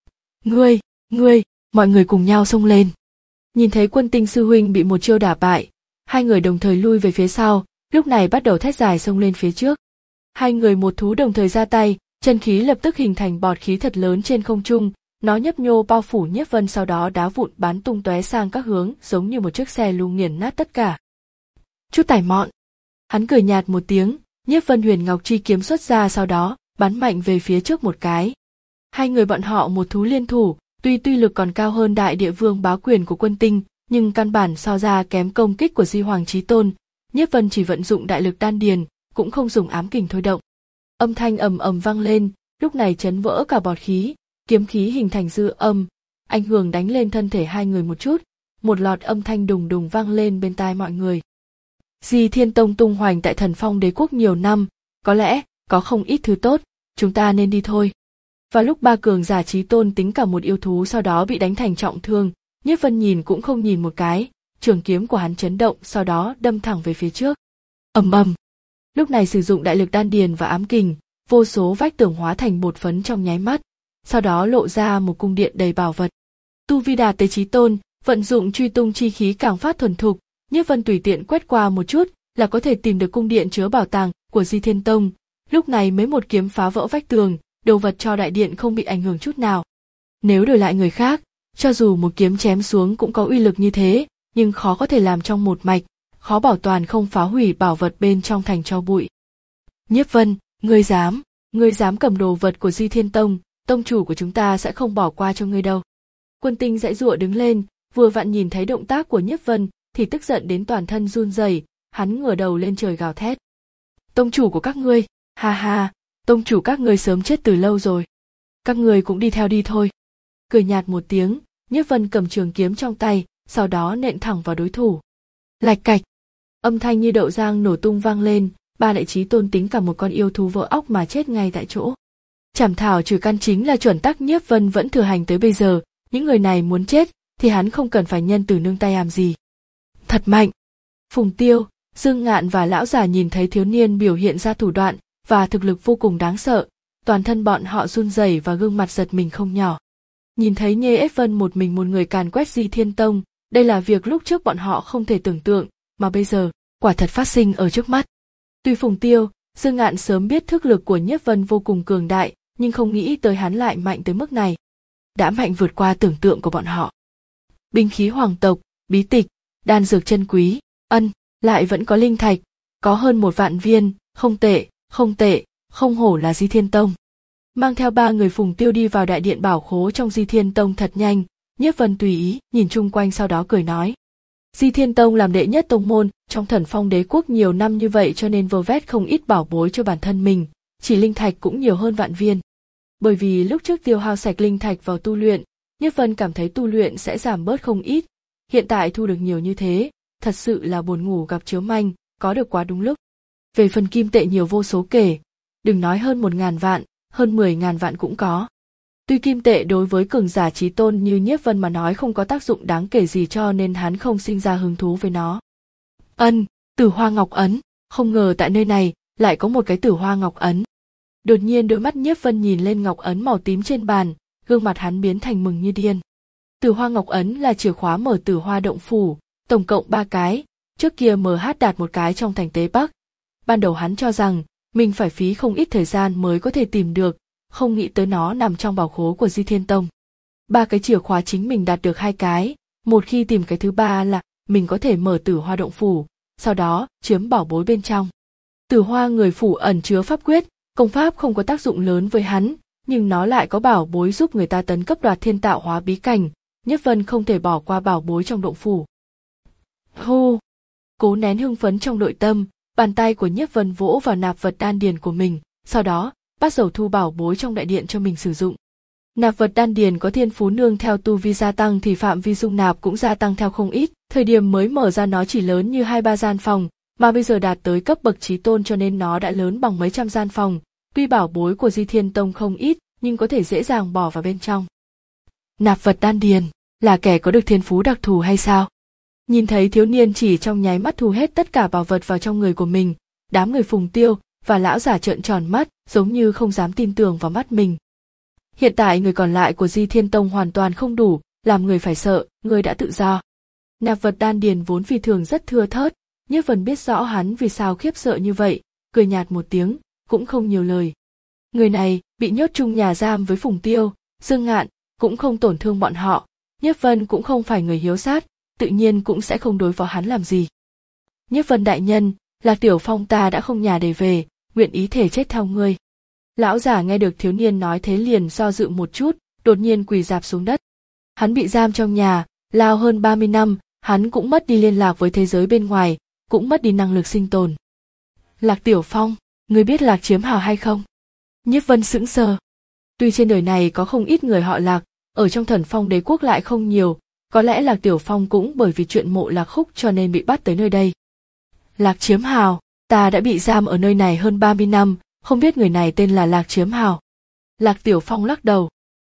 Ngươi, ngươi, mọi người cùng nhau xông lên. Nhìn thấy Quân Tinh sư huynh bị một chiêu đả bại, hai người đồng thời lui về phía sau, lúc này bắt đầu thét dài xông lên phía trước. Hai người một thú đồng thời ra tay, chân khí lập tức hình thành bọt khí thật lớn trên không trung, nó nhấp nhô bao phủ Nhiếp Vân, sau đó đá vụn bắn tung tóe sang các hướng, giống như một chiếc xe lu nghiền nát tất cả. Chút tài mọn. Hắn cười nhạt một tiếng, Nhiếp Vân huyền ngọc chi kiếm xuất ra, sau đó bắn mạnh về phía trước một cái. Hai người bọn họ một thú liên thủ, tuy tuy lực còn cao hơn đại địa vương Bá Quyền của Quân Tinh, nhưng căn bản so ra kém công kích của Di Hoàng Chí Tôn. Nhiếp Vân chỉ vận dụng đại lực đan điền, cũng không dùng ám kình thôi động. Âm thanh ầm ầm vang lên, lúc này chấn vỡ cả bọt khí, kiếm khí hình thành dư âm, ảnh hưởng đánh lên thân thể hai người một chút, một loạt âm thanh đùng đùng vang lên bên tai mọi người. Di Thiên Tông tung hoành tại Thần Phong Đế quốc nhiều năm, có lẽ có không ít thứ tốt, chúng ta nên đi thôi. Và lúc ba cường giả chí tôn tính cả một yêu thú sau đó bị đánh thành trọng thương, Nhiếp Vân nhìn cũng không nhìn một cái, trường kiếm của hắn chấn động, sau đó đâm thẳng về phía trước. Ầm ầm. Lúc này sử dụng đại lực đan điền và ám kình, vô số vách tường hóa thành bột phấn trong nháy mắt, sau đó lộ ra một cung điện đầy bảo vật. Tu vi đạt tới chí tôn, vận dụng truy tung chi khí càng phát thuần thục, Nhiếp Vân tùy tiện quét qua một chút là có thể tìm được cung điện chứa bảo tàng của Di Thiên Tông. Lúc này mới một kiếm phá vỡ vách tường, đồ vật cho đại điện không bị ảnh hưởng chút nào. Nếu đổi lại người khác, cho dù một kiếm chém xuống cũng có uy lực như thế, nhưng khó có thể làm trong một mạch, khó bảo toàn không phá hủy bảo vật bên trong thành tro bụi. Nhiếp Vân, ngươi dám, ngươi dám cầm đồ vật của Di Thiên Tông, tông chủ của chúng ta sẽ không bỏ qua cho ngươi đâu. Quân Tinh giãy giụa đứng lên, vừa vặn nhìn thấy động tác của Nhiếp Vân thì tức giận đến toàn thân run rẩy, hắn ngửa đầu lên trời gào thét. Tông chủ của các ngươi, ha ha, tông chủ các ngươi sớm chết từ lâu rồi. Các ngươi cũng đi theo đi thôi. Cười nhạt một tiếng, Nhiếp Vân cầm trường kiếm trong tay, sau đó nện thẳng vào đối thủ. Lạch cạch, âm thanh như đậu rang nổ tung vang lên, ba đại chí tôn tính cả một con yêu thú vỡ óc mà chết ngay tại chỗ. Trảm thảo trừ căn chính là chuẩn tắc Nhiếp Vân vẫn thừa hành tới bây giờ, những người này muốn chết thì hắn không cần phải nhân từ nương tay làm gì. Thật mạnh. Phùng Tiêu, Dương Ngạn và lão già nhìn thấy thiếu niên biểu hiện ra thủ đoạn và thực lực vô cùng đáng sợ, toàn thân bọn họ run rẩy và gương mặt giật mình không nhỏ. Nhìn thấy Nhê Ép Vân một mình một người càn quét Di Thiên Tông, đây là việc lúc trước bọn họ không thể tưởng tượng, mà bây giờ, quả thật phát sinh ở trước mắt. Tuy Phùng Tiêu, Dương Ngạn sớm biết thực lực của Nhiếp Vân vô cùng cường đại, nhưng không nghĩ tới hắn lại mạnh tới mức này. Đã mạnh vượt qua tưởng tượng của bọn họ. Binh khí hoàng tộc, bí tịch, đan dược chân quý, ân, lại vẫn có linh thạch, có hơn một vạn viên, không tệ, không tệ, không hổ là Di Thiên Tông. Mang theo ba người Phùng Tiêu đi vào đại điện bảo khố trong Di Thiên Tông thật nhanh, Nhiếp Vân tùy ý nhìn chung quanh sau đó cười nói. Di Thiên Tông làm đệ nhất tông môn trong Thần Phong Đế quốc nhiều năm như vậy cho nên vơ vét không ít bảo bối cho bản thân mình, chỉ linh thạch cũng nhiều hơn vạn viên. Bởi vì lúc trước tiêu hao sạch linh thạch vào tu luyện, Nhiếp Vân cảm thấy tu luyện sẽ giảm bớt không ít, hiện tại thu được nhiều như thế, thật sự là buồn ngủ gặp chiếu manh, có được quá đúng lúc. Về phần kim tệ nhiều vô số kể, đừng nói hơn một ngàn vạn, hơn mười ngàn vạn cũng có. Tuy kim tệ đối với cường giả chí tôn như Nhiếp Vân mà nói không có tác dụng đáng kể gì cho nên hắn không sinh ra hứng thú với nó. Ân, Tử Hoa Ngọc Ấn, không ngờ tại nơi này lại có một cái Tử Hoa Ngọc Ấn. Đột nhiên đôi mắt Nhiếp Vân nhìn lên ngọc ấn màu tím trên bàn, gương mặt hắn biến thành mừng như điên. Tử Hoa Ngọc Ấn là chìa khóa mở Tử Hoa động phủ, tổng cộng ba cái, trước kia em hát đạt một cái trong thành Tế Bắc. Ban đầu hắn cho rằng mình phải phí không ít thời gian mới có thể tìm được, không nghĩ tới nó nằm trong bảo khố của Di Thiên Tông. Ba cái chìa khóa chính mình đạt được hai cái, một khi tìm cái thứ ba là mình có thể mở Tử Hoa động phủ, sau đó chiếm bảo bối bên trong. Tử Hoa người phủ ẩn chứa pháp quyết, công pháp không có tác dụng lớn với hắn, nhưng nó lại có bảo bối giúp người ta tấn cấp đoạt thiên tạo hóa bí cảnh, Nhiếp Vân không thể bỏ qua bảo bối trong động phủ. Hô! Cố nén hưng phấn trong nội tâm, bàn tay của Nhiếp Vân vỗ vào nạp vật đan điền của mình, sau đó bắt đầu thu bảo bối trong đại điện cho mình sử dụng. Nạp vật đan điền có thiên phú nương theo tu vi gia tăng thì phạm vi dung nạp cũng gia tăng theo không ít, thời điểm mới mở ra nó chỉ lớn như hai ba gian phòng, mà bây giờ đạt tới cấp bậc chí tôn cho nên nó đã lớn bằng mấy trăm gian phòng. Tuy bảo bối của Di Thiên Tông không ít, nhưng có thể dễ dàng bỏ vào bên trong. Nạp vật đan điền, là kẻ có được thiên phú đặc thù hay sao? Nhìn thấy thiếu niên chỉ trong nháy mắt thu hết tất cả bảo vật vào trong người của mình, đám người Phùng Tiêu và lão giả trợn tròn mắt, giống như không dám tin tưởng vào mắt mình. Hiện tại người còn lại của Di Thiên Tông hoàn toàn không đủ, làm người phải sợ, người đã tự do. Nạp vật đan điền vốn phi thường rất thưa thớt, Nhiếp Vân biết rõ hắn vì sao khiếp sợ như vậy, cười nhạt một tiếng, cũng không nhiều lời. Người này bị nhốt chung nhà giam với Phùng Tiêu, Dương Ngạn, cũng không tổn thương bọn họ, Nhiếp Vân cũng không phải người hiếu sát, tự nhiên cũng sẽ không đối phó hắn làm gì. Nhiếp Vân đại nhân, Lạc Tiểu Phong ta đã không nhà để về, nguyện ý thể chết theo ngươi. Lão giả nghe được thiếu niên nói thế liền do dự một chút, đột nhiên quỳ rạp xuống đất. Hắn bị giam trong nhà, lao hơn ba mươi năm, hắn cũng mất đi liên lạc với thế giới bên ngoài, cũng mất đi năng lực sinh tồn. Lạc Tiểu Phong, ngươi biết Lạc Chiếm Hào hay không? Nhiếp Vân sững sờ. Tuy trên đời này có không ít người họ Lạc, ở trong Thần Phong Đế quốc lại không nhiều, có lẽ Lạc Tiểu Phong cũng bởi vì chuyện mộ Lạc Khúc cho nên bị bắt tới nơi đây. Lạc Chiếm Hào, ta đã bị giam ở nơi này hơn ba mươi năm, không biết người này tên là Lạc Chiếm Hào. Lạc Tiểu Phong lắc đầu.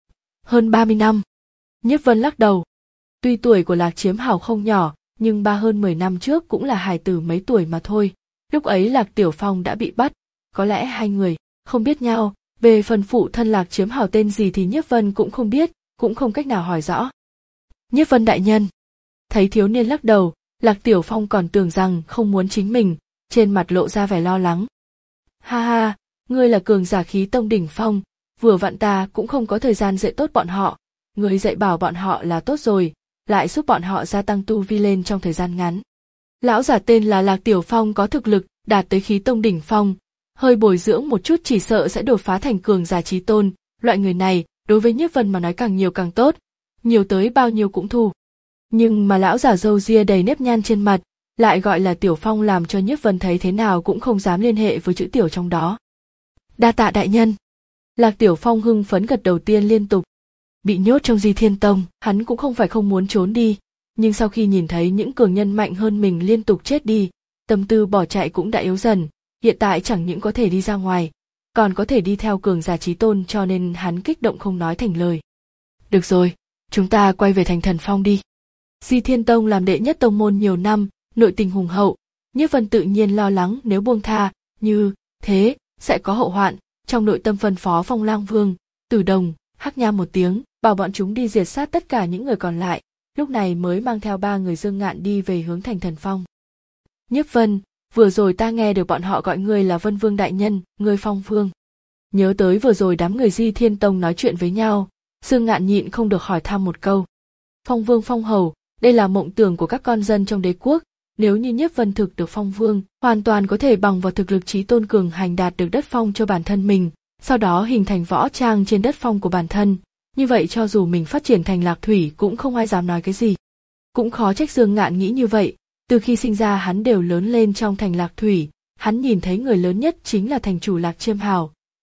Hơn ba mươi năm. Nhiếp Vân lắc đầu. Tuy tuổi của Lạc Chiếm Hào không nhỏ, nhưng ba hơn mười năm trước cũng là hài tử mấy tuổi mà thôi. Lúc ấy Lạc Tiểu Phong đã bị bắt, có lẽ hai người không biết nhau, về phần phụ thân Lạc Chiếm Hào tên gì thì Nhiếp Vân cũng không biết, cũng không cách nào hỏi rõ. Nhiếp Vân đại nhân. Thấy thiếu niên lắc đầu, Lạc Tiểu Phong còn tưởng rằng không muốn chính mình, trên mặt lộ ra vẻ lo lắng. Ha ha, ngươi là cường giả khí tông đỉnh phong, vừa vặn ta cũng không có thời gian dạy tốt bọn họ, ngươi dạy bảo bọn họ là tốt rồi, lại giúp bọn họ gia tăng tu vi lên trong thời gian ngắn. Lão giả tên là Lạc Tiểu Phong có thực lực đạt tới khí tông đỉnh phong, hơi bồi dưỡng một chút chỉ sợ sẽ đột phá thành cường giả chí tôn, loại người này đối với Nhiếp Vân mà nói càng nhiều càng tốt, nhiều tới bao nhiêu cũng thu. Nhưng mà lão giả râu ria đầy nếp nhăn trên mặt, lại gọi là Tiểu Phong làm cho Nhiếp Vân thấy thế nào cũng không dám liên hệ với chữ Tiểu trong đó. Đa tạ đại nhân. Lạc Tiểu Phong hưng phấn gật đầu tiên liên tục. Bị nhốt trong Di Thiên Tông, hắn cũng không phải không muốn trốn đi, nhưng sau khi nhìn thấy những cường nhân mạnh hơn mình liên tục chết đi, tâm tư bỏ chạy cũng đã yếu dần, hiện tại chẳng những có thể đi ra ngoài, còn có thể đi theo cường giả chí tôn cho nên hắn kích động không nói thành lời. Được rồi, chúng ta quay về thành Thần Phong đi. Di Thiên Tông làm đệ nhất tông môn nhiều năm, nội tình hùng hậu, Nhiếp Vân tự nhiên lo lắng nếu buông tha, như thế sẽ có hậu hoạn, trong nội tâm phân phó Phong Lang Vương, Tử Đồng, Hắc Nham một tiếng, bảo bọn chúng đi diệt sát tất cả những người còn lại, lúc này mới mang theo ba người Dương Ngạn đi về hướng thành Thần Phong. Nhiếp Vân, vừa rồi ta nghe được bọn họ gọi ngươi là Vân Vương đại nhân, ngươi Phong Vương. Nhớ tới vừa rồi đám người Di Thiên Tông nói chuyện với nhau, Dương Ngạn nhịn không được hỏi thăm một câu. Phong Vương Phong Hầu, đây là mộng tưởng của các con dân trong đế quốc, nếu như Nhiếp Vân thực được Phong Vương, hoàn toàn có thể bằng vào thực lực chí tôn cường hành đạt được đất phong cho bản thân mình, sau đó hình thành võ trang trên đất phong của bản thân, như vậy cho dù mình phát triển thành Lạc Thủy cũng không ai dám nói cái gì. Cũng khó trách Dương Ngạn nghĩ như vậy, từ khi sinh ra hắn đều lớn lên trong thành Lạc Thủy, hắn nhìn thấy người lớn nhất chính là thành chủ Lạc Chiêm Hào,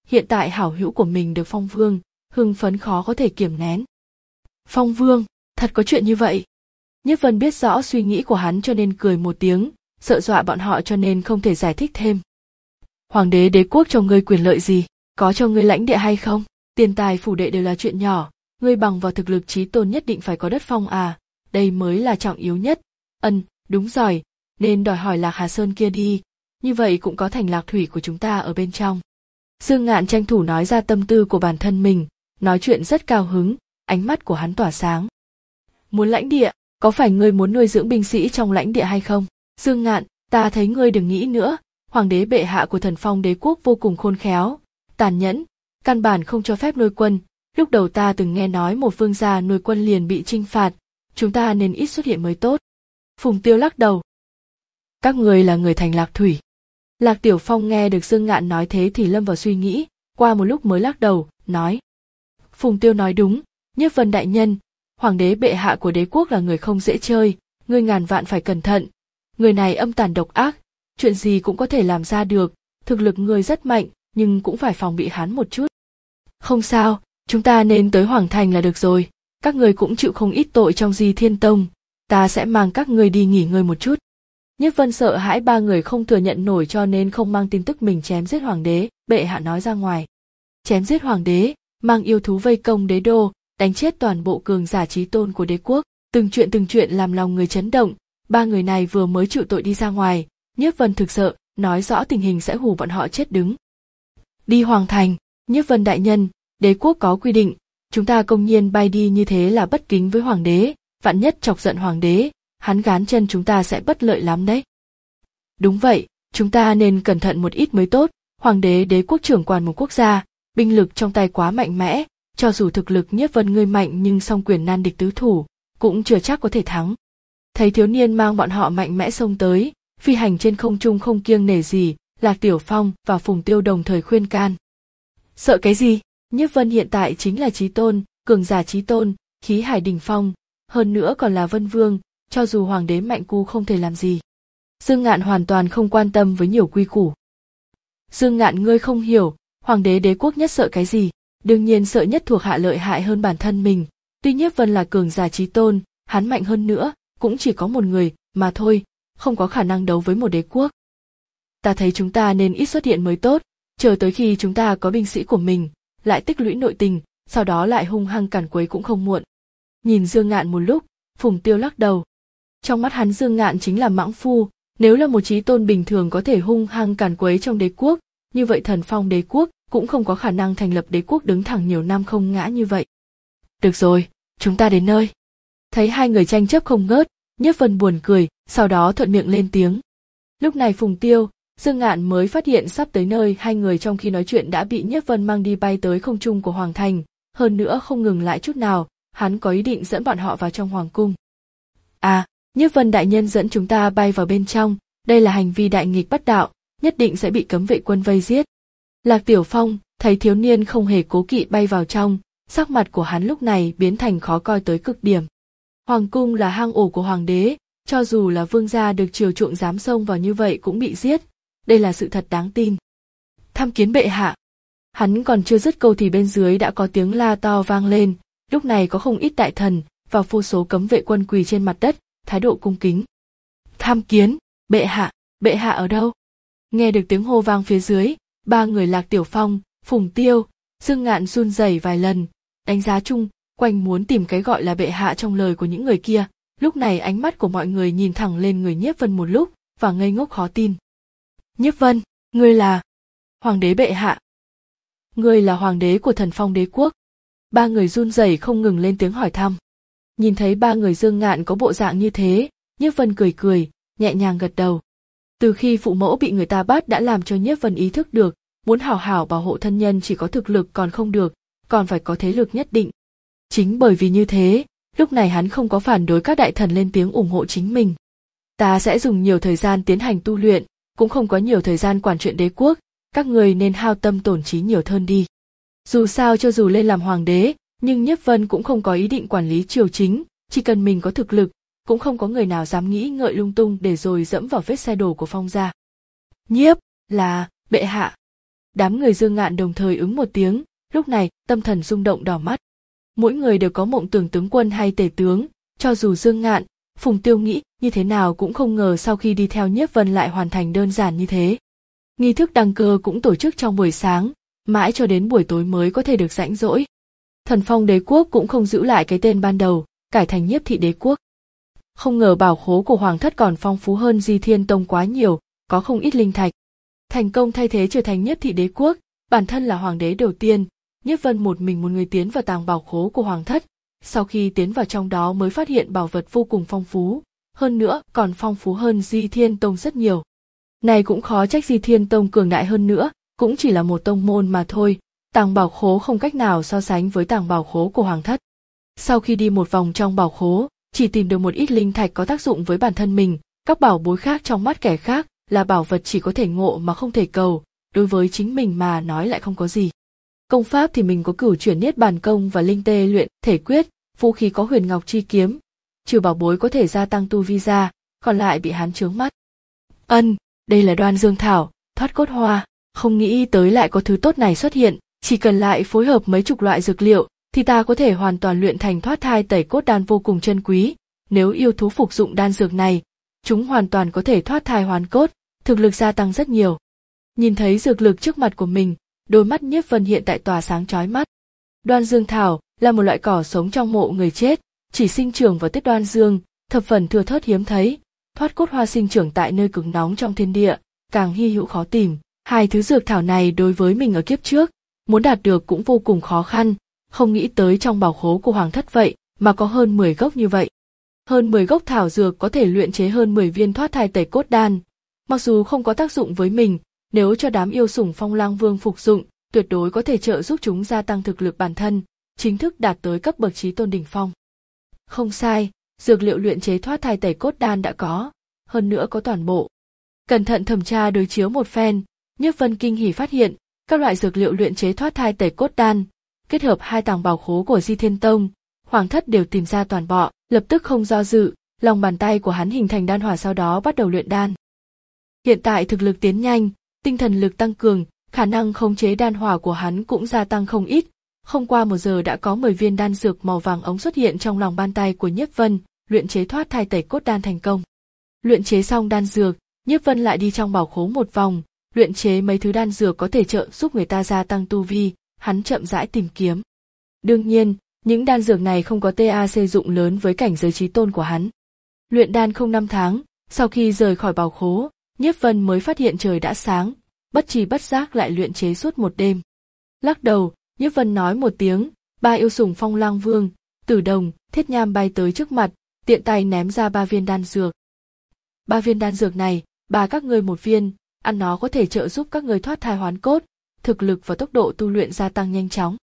hiện tại hảo hữu của mình được phong vương, hưng phấn khó có thể kiềm nén. Phong vương, thật có chuyện như vậy? Nhiếp Vân biết rõ suy nghĩ của hắn cho nên cười một tiếng, sợ dọa bọn họ cho nên không thể giải thích thêm. Hoàng đế đế quốc cho ngươi quyền lợi gì, có cho ngươi lãnh địa hay không? Tiền tài phủ đệ đều là chuyện nhỏ, ngươi bằng vào thực lực chí tôn nhất định phải có đất phong à, đây mới là trọng yếu nhất. Ân, đúng rồi, nên đòi hỏi Lạc Hà Sơn kia đi, như vậy cũng có thành Lạc Thủy của chúng ta ở bên trong. Dương Ngạn tranh thủ nói ra tâm tư của bản thân mình, nói chuyện rất cao hứng, ánh mắt của hắn tỏa sáng. Muốn lãnh địa, có phải ngươi muốn nuôi dưỡng binh sĩ trong lãnh địa hay không? Dương Ngạn, ta thấy ngươi đừng nghĩ nữa, hoàng đế bệ hạ của Thần Phong đế quốc vô cùng khôn khéo, tàn nhẫn, căn bản không cho phép nuôi quân. Lúc đầu ta từng nghe nói một vương gia nuôi quân liền bị trinh phạt, chúng ta nên ít xuất hiện mới tốt. Phùng Tiêu lắc đầu. Các người là người thành Lạc Thủy. Lạc Tiểu Phong nghe được Dương Ngạn nói thế thì lâm vào suy nghĩ, qua một lúc mới lắc đầu, nói. Phùng Tiêu nói đúng, Nhiếp Vân đại nhân, hoàng đế bệ hạ của đế quốc là người không dễ chơi, ngươi ngàn vạn phải cẩn thận. Người này âm tàn độc ác, chuyện gì cũng có thể làm ra được, thực lực ngươi rất mạnh, nhưng cũng phải phòng bị hắn một chút. Không sao, chúng ta nên tới Hoàng Thành là được rồi, các ngươi cũng chịu không ít tội trong Di Thiên Tông, ta sẽ mang các ngươi đi nghỉ ngơi một chút. Nhiếp Vân sợ hãi ba người không thừa nhận nổi cho nên không mang tin tức mình chém giết hoàng đế, bệ hạ nói ra ngoài. Chém giết hoàng đế, mang yêu thú vây công đế đô, đánh chết toàn bộ cường giả chí tôn của đế quốc, từng chuyện từng chuyện làm lòng người chấn động, ba người này vừa mới chịu tội đi ra ngoài, Nhiếp Vân thực sợ, nói rõ tình hình sẽ hù bọn họ chết đứng. Đi Hoàng Thành, Nhiếp Vân đại nhân, đế quốc có quy định, chúng ta công nhiên bay đi như thế là bất kính với hoàng đế, vạn nhất chọc giận hoàng đế, hắn gán chân chúng ta sẽ bất lợi lắm đấy. Đúng vậy, chúng ta nên cẩn thận một ít mới tốt, hoàng đế đế quốc trưởng quản một quốc gia, binh lực trong tay quá mạnh mẽ, cho dù thực lực Nhiếp Vân ngươi mạnh nhưng song quyền nan địch tứ thủ, cũng chưa chắc có thể thắng. Thấy thiếu niên mang bọn họ mạnh mẽ xông tới, phi hành trên không trung không kiêng nể gì, Lạc Tiểu Phong và Phùng Tiêu đồng thời khuyên can. Sợ cái gì? Nhiếp Vân hiện tại chính là chí tôn, cường giả chí tôn, khí hải đỉnh phong, hơn nữa còn là Vân Vương, cho dù hoàng đế mạnh cu không thể làm gì. Dương Ngạn hoàn toàn không quan tâm với nhiều quy củ. Dương Ngạn ngươi không hiểu, hoàng đế đế quốc nhất sợ cái gì? Đương nhiên sợ nhất thuộc hạ lợi hại hơn bản thân mình. Tuy Nhiếp Vân là cường giả chí tôn, hắn mạnh hơn nữa, cũng chỉ có một người mà thôi, không có khả năng đấu với một đế quốc. Ta thấy chúng ta nên ít xuất hiện mới tốt, chờ tới khi chúng ta có binh sĩ của mình, lại tích lũy nội tình, sau đó lại hung hăng càn quấy cũng không muộn. Nhìn Dương Ngạn một lúc, Phùng Tiêu lắc đầu. Trong mắt hắn Dương Ngạn chính là mãng phu, nếu là một chí tôn bình thường có thể hung hăng càn quấy trong đế quốc, như vậy Thần Phong đế quốc cũng không có khả năng thành lập đế quốc đứng thẳng nhiều năm không ngã như vậy. Được rồi, chúng ta đến nơi. Thấy hai người tranh chấp không ngớt, Nhiếp Vân buồn cười, sau đó thuận miệng lên tiếng. Lúc này Phùng Tiêu, Dương Ngạn mới phát hiện sắp tới nơi, hai người trong khi nói chuyện đã bị Nhiếp Vân mang đi bay tới không trung của Hoàng Thành, hơn nữa không ngừng lại chút nào, hắn có ý định dẫn bọn họ vào trong Hoàng cung. À, Nhiếp Vân đại nhân dẫn chúng ta bay vào bên trong, đây là hành vi đại nghịch bất đạo, nhất định sẽ bị cấm vệ quân vây giết. Lạc Tiểu Phong thấy thiếu niên không hề cố kỵ bay vào trong, sắc mặt của hắn lúc này biến thành khó coi tới cực điểm. Hoàng cung là hang ổ của hoàng đế, cho dù là vương gia được chiều chuộng dám xông vào như vậy cũng bị giết, đây là sự thật đáng tin. Tham kiến bệ hạ. Hắn còn chưa dứt câu thì bên dưới đã có tiếng la to vang lên, lúc này có không ít đại thần và vô số cấm vệ quân quỳ trên mặt đất, thái độ cung kính. Tham kiến, bệ hạ, bệ hạ ở đâu? Nghe được tiếng hô vang phía dưới, ba người Lạc Tiểu Phong, Phùng Tiêu, Dương Ngạn run rẩy vài lần, đánh giá chung quanh muốn tìm cái gọi là bệ hạ trong lời của những người kia. Lúc này ánh mắt của mọi người nhìn thẳng lên người Nhiếp Vân một lúc và ngây ngốc khó tin. Nhiếp Vân, ngươi là hoàng đế bệ hạ. Ngươi là hoàng đế của Thần Phong đế quốc. Ba người run rẩy không ngừng lên tiếng hỏi thăm. Nhìn thấy ba người Dương Ngạn có bộ dạng như thế, Nhiếp Vân cười cười, nhẹ nhàng gật đầu. Từ khi phụ mẫu bị người ta bắt đã làm cho Nhiếp Vân ý thức được, muốn hảo hảo bảo hộ thân nhân chỉ có thực lực còn không được, còn phải có thế lực nhất định. Chính bởi vì như thế, lúc này hắn không có phản đối các đại thần lên tiếng ủng hộ chính mình. Ta sẽ dùng nhiều thời gian tiến hành tu luyện, cũng không có nhiều thời gian quản chuyện đế quốc, các người nên hao tâm tổn trí nhiều hơn đi. Dù sao cho dù lên làm hoàng đế, nhưng Nhiếp Vân cũng không có ý định quản lý triều chính, chỉ cần mình có thực lực, cũng không có người nào dám nghĩ ngợi lung tung để rồi dẫm vào vết xe đổ của Phong gia. Nhiếp, là, bệ hạ. Đám người Dương Ngạn đồng thời ứng một tiếng, lúc này tâm thần rung động đỏ mắt. Mỗi người đều có mộng tưởng tướng quân hay tể tướng, cho dù Dương Ngạn, Phùng Tiêu nghĩ như thế nào cũng không ngờ sau khi đi theo Nhiếp Vân lại hoàn thành đơn giản như thế. Nghi thức đăng cơ cũng tổ chức trong buổi sáng, mãi cho đến buổi tối mới có thể được rãnh rỗi. Thần Phong đế quốc cũng không giữ lại cái tên ban đầu, cải thành Nhiếp thị đế quốc. Không ngờ bảo khố của Hoàng thất còn phong phú hơn Di Thiên Tông quá nhiều, có không ít linh thạch. Thành công thay thế trở thành Nhiếp thị đế quốc, bản thân là hoàng đế đầu tiên, Nhiếp Vân một mình một người tiến vào tàng bảo khố của Hoàng thất. Sau khi tiến vào trong đó mới phát hiện bảo vật vô cùng phong phú, hơn nữa còn phong phú hơn Di Thiên Tông rất nhiều. Này cũng khó trách Di Thiên Tông cường đại hơn nữa, cũng chỉ là một tông môn mà thôi, tàng bảo khố không cách nào so sánh với tàng bảo khố của Hoàng thất. Sau khi đi một vòng trong bảo khố, chỉ tìm được một ít linh thạch có tác dụng với bản thân mình, các bảo bối khác trong mắt kẻ khác là bảo vật chỉ có thể ngộ mà không thể cầu, đối với chính mình mà nói lại không có gì. Công pháp thì mình có Cửu Chuyển Niết Bàn Công và Linh Tê Luyện Thể Quyết, vũ khí có Huyền Ngọc Chi Kiếm, trừ bảo bối có thể gia tăng tu vi ra, còn lại bị hắn chướng mắt. Ân, đây là Đoan Dương Thảo, thoát cốt hoa, không nghĩ tới lại có thứ tốt này xuất hiện, chỉ cần lại phối hợp mấy chục loại dược liệu, thì ta có thể hoàn toàn luyện thành thoát thai tẩy cốt đan vô cùng chân quý. Nếu yêu thú phục dụng đan dược này, chúng hoàn toàn có thể thoát thai hoàn cốt, thực lực gia tăng rất nhiều. Nhìn thấy dược lực trước mặt của mình, đôi mắt Nhiếp Vân hiện tại tỏa sáng chói mắt. Đoan Dương Thảo là một loại cỏ sống trong mộ người chết, chỉ sinh trưởng vào tiết Đoan Dương, thập phần thưa thớt hiếm thấy. Thoát cốt hoa sinh trưởng tại nơi cực nóng trong thiên địa, càng hy hữu khó tìm. Hai thứ dược thảo này đối với mình ở kiếp trước, muốn đạt được cũng vô cùng khó khăn, không nghĩ tới trong bảo khố của Hoàng thất vậy mà có hơn mười gốc như vậy. Hơn mười gốc thảo dược có thể luyện chế hơn mười viên thoát thai tẩy cốt đan. Mặc dù không có tác dụng với mình, nếu cho đám yêu sủng Phong Lang Vương phục dụng, tuyệt đối có thể trợ giúp chúng gia tăng thực lực bản thân, chính thức đạt tới cấp bậc chí tôn đỉnh phong. Không sai, dược liệu luyện chế thoát thai tẩy cốt đan đã có, hơn nữa có toàn bộ. Cẩn thận thẩm tra đối chiếu một phen, Nhiếp Vân kinh hỉ phát hiện, các loại dược liệu luyện chế thoát thai tẩy cốt đan, kết hợp hai tàng bảo khố của Di Thiên Tông, Hoàng thất đều tìm ra toàn bộ, lập tức không do dự, lòng bàn tay của hắn hình thành đan hỏa sau đó bắt đầu luyện đan. Hiện tại thực lực tiến nhanh, tinh thần lực tăng cường, khả năng khống chế đan hỏa của hắn cũng gia tăng không ít, không qua một giờ đã có mười viên đan dược màu vàng ống xuất hiện trong lòng bàn tay của Nhiếp Vân, luyện chế thoát thai tẩy cốt đan thành công. Luyện chế xong đan dược, Nhiếp Vân lại đi trong bảo khố một vòng, luyện chế mấy thứ đan dược có thể trợ giúp người ta gia tăng tu vi, hắn chậm rãi tìm kiếm. Đương nhiên, những đan dược này không có tê a xê dụng lớn với cảnh giới chí tôn của hắn. Luyện đan không năm tháng, sau khi rời khỏi bảo khố, Nhiếp Vân mới phát hiện trời đã sáng, bất tri bất giác lại luyện chế suốt một đêm. Lắc đầu, Nhiếp Vân nói một tiếng, ba yêu sủng Phong Lang Vương, Tử Đồng, Thiết Nham bay tới trước mặt, tiện tay ném ra ba viên đan dược. Ba viên đan dược này, ba các ngươi một viên, ăn nó có thể trợ giúp các ngươi thoát thai hoán cốt, thực lực và tốc độ tu luyện gia tăng nhanh chóng.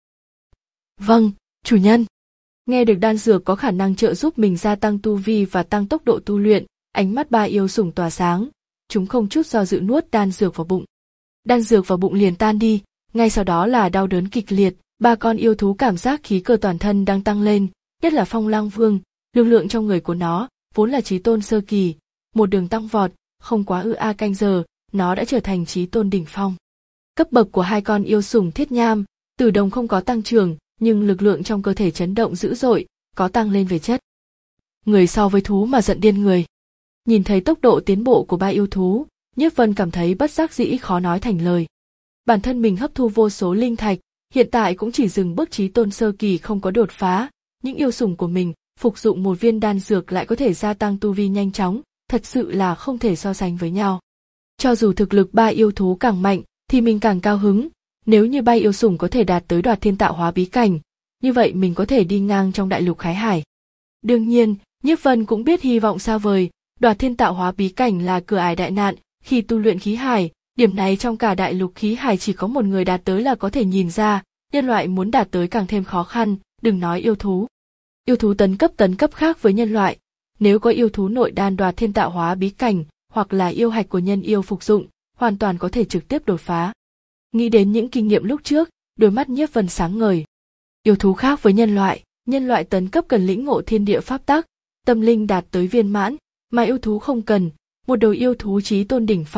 Vâng, chủ nhân. Nghe được đan dược có khả năng trợ giúp mình gia tăng tu vi và tăng tốc độ tu luyện, ánh mắt ba yêu sủng tỏa sáng, chúng không chút do dự nuốt đan dược vào bụng. Đan dược vào bụng liền tan đi, ngay sau đó là đau đớn kịch liệt, ba con yêu thú cảm giác khí cơ toàn thân đang tăng lên, nhất là Phong Lang Vương, lực lượng trong người của nó vốn là chí tôn sơ kỳ, một đường tăng vọt, không quá ư a canh giờ, nó đã trở thành chí tôn đỉnh phong. Cấp bậc của hai con yêu sủng Thiết Nham, Tử Đồng không có tăng trưởng, nhưng lực lượng trong cơ thể chấn động dữ dội, có tăng lên về chất. Người so với thú mà giận điên người. Nhìn thấy tốc độ tiến bộ của ba yêu thú, Nhiếp Vân cảm thấy bất giác dĩ khó nói thành lời. Bản thân mình hấp thu vô số linh thạch, hiện tại cũng chỉ dừng bước chí tôn sơ kỳ không có đột phá, những yêu sủng của mình, phục dụng một viên đan dược lại có thể gia tăng tu vi nhanh chóng, thật sự là không thể so sánh với nhau. Cho dù thực lực ba yêu thú càng mạnh, thì mình càng cao hứng, nếu như ba yêu sủng có thể đạt tới Đoạt Thiên Tạo Hóa bí cảnh, như vậy mình có thể đi ngang trong đại lục Khái Hải. Đương nhiên, Nhiếp Vân cũng biết hy vọng xa vời, Đoạt Thiên Tạo Hóa bí cảnh là cửa ải đại nạn, khi tu luyện khí hải, điểm này trong cả đại lục khí hải chỉ có một người đạt tới là có thể nhìn ra, nhân loại muốn đạt tới càng thêm khó khăn, đừng nói yêu thú. Yêu thú tấn cấp tấn cấp khác với nhân loại, nếu có yêu thú nội đan Đoạt Thiên Tạo Hóa bí cảnh, hoặc là yêu hạch của nhân yêu phục dụng, hoàn toàn có thể trực tiếp đột phá. Nghĩ đến những kinh nghiệm lúc trước, đôi mắt Nhiếp Vân sáng ngời. Yêu thú khác với nhân loại, nhân loại tấn cấp cần lĩnh ngộ thiên địa pháp tắc, tâm linh đạt tới viên mãn, mà yêu thú không cần, một đầu yêu thú chí tôn đỉnh phong,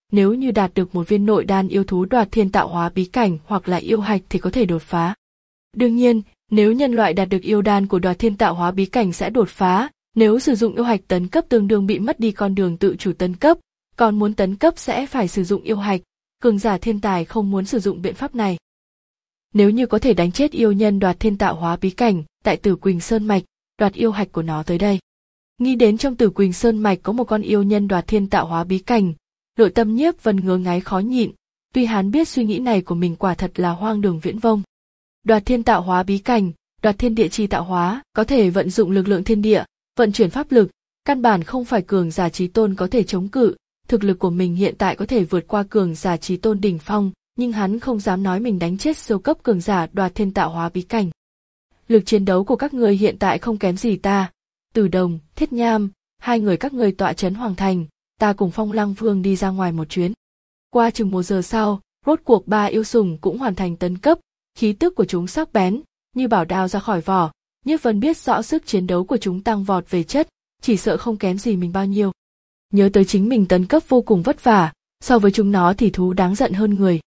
nếu như đạt được một viên nội đan yêu thú đoạt thiên tạo hóa bí cảnh hoặc là yêu hạch thì có thể đột phá. Đương nhiên, nếu nhân loại đạt được yêu đan của đoạt thiên tạo hóa bí cảnh sẽ đột phá, nếu sử dụng yêu hạch tấn cấp tương đương bị mất đi con đường tự chủ tấn cấp, còn muốn tấn cấp sẽ phải sử dụng yêu hạch, cường giả thiên tài không muốn sử dụng biện pháp này. Nếu như có thể đánh chết yêu nhân đoạt thiên tạo hóa bí cảnh, tại Tử Quỳnh Sơn Mạch, đoạt yêu hạch của nó tới đây. Nghĩ đến trong Tử Quỳnh Sơn Mạch có một con yêu nhân đoạt thiên tạo hóa bí cảnh, nội tâm Nhiếp Vân ngứa ngáy khó nhịn, tuy hắn biết suy nghĩ này của mình quả thật là hoang đường viễn vông. Đoạt thiên tạo hóa bí cảnh, đoạt thiên địa chi tạo hóa, có thể vận dụng lực lượng thiên địa, vận chuyển pháp lực, căn bản không phải cường giả chí tôn có thể chống cự, thực lực của mình hiện tại có thể vượt qua cường giả chí tôn đỉnh phong, nhưng hắn không dám nói mình đánh chết siêu cấp cường giả đoạt thiên tạo hóa bí cảnh. Lực chiến đấu của các ngươi hiện tại không kém gì ta, Từ Đồng, Thiết Nham, hai người các ngươi tọa trấn Hoàng Thành, ta cùng Phong Lăng Vương đi ra ngoài một chuyến. Qua chừng một giờ sau, rốt cuộc ba yêu sủng cũng hoàn thành tấn cấp, khí tức của chúng sắc bén, như bảo đao ra khỏi vỏ, Nhiếp Vân biết rõ sức chiến đấu của chúng tăng vọt về chất, chỉ sợ không kém gì mình bao nhiêu. Nhớ tới chính mình tấn cấp vô cùng vất vả, so với chúng nó thì thú đáng giận hơn người.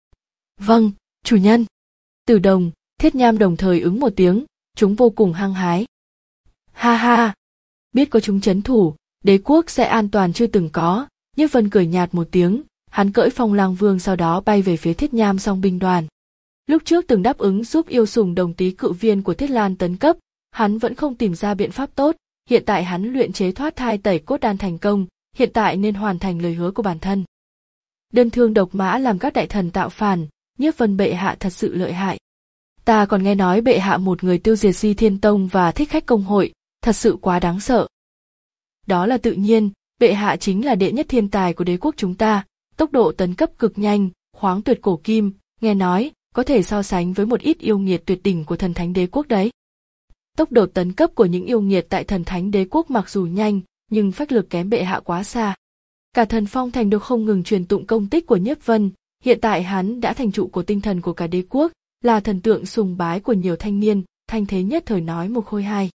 Vâng, chủ nhân. Từ Đồng, Thiết Nham đồng thời ứng một tiếng, chúng vô cùng hăng hái. Ha ha, biết có chúng trấn thủ, đế quốc sẽ an toàn chưa từng có, Nhiếp Vân cười nhạt một tiếng, hắn cưỡi Phong Lang Vương sau đó bay về phía Thiết Nham song binh đoàn. Lúc trước từng đáp ứng giúp yêu sủng đồng tý cự viên của Thiết Lan tấn cấp, hắn vẫn không tìm ra biện pháp tốt, hiện tại hắn luyện chế thoát thai tẩy cốt đan thành công, hiện tại nên hoàn thành lời hứa của bản thân. Đơn thương độc mã làm các đại thần tạo phản, Nhiếp Vân bệ hạ thật sự lợi hại. Ta còn nghe nói bệ hạ một người tiêu diệt Di Thiên Tông và Thích Khách Công hội, thật sự quá đáng sợ. Đó là tự nhiên, bệ hạ chính là đệ nhất thiên tài của đế quốc chúng ta, tốc độ tấn cấp cực nhanh, khoáng tuyệt cổ kim, nghe nói, có thể so sánh với một ít yêu nghiệt tuyệt đỉnh của thần thánh đế quốc đấy. Tốc độ tấn cấp của những yêu nghiệt tại thần thánh đế quốc mặc dù nhanh, nhưng phách lực kém bệ hạ quá xa. Cả thần phong thành đều không ngừng truyền tụng công tích của Nhiếp Vân, hiện tại hắn đã thành trụ của tinh thần của cả đế quốc, là thần tượng sùng bái của nhiều thanh niên, thanh thế nhất thời nói một khôi hai.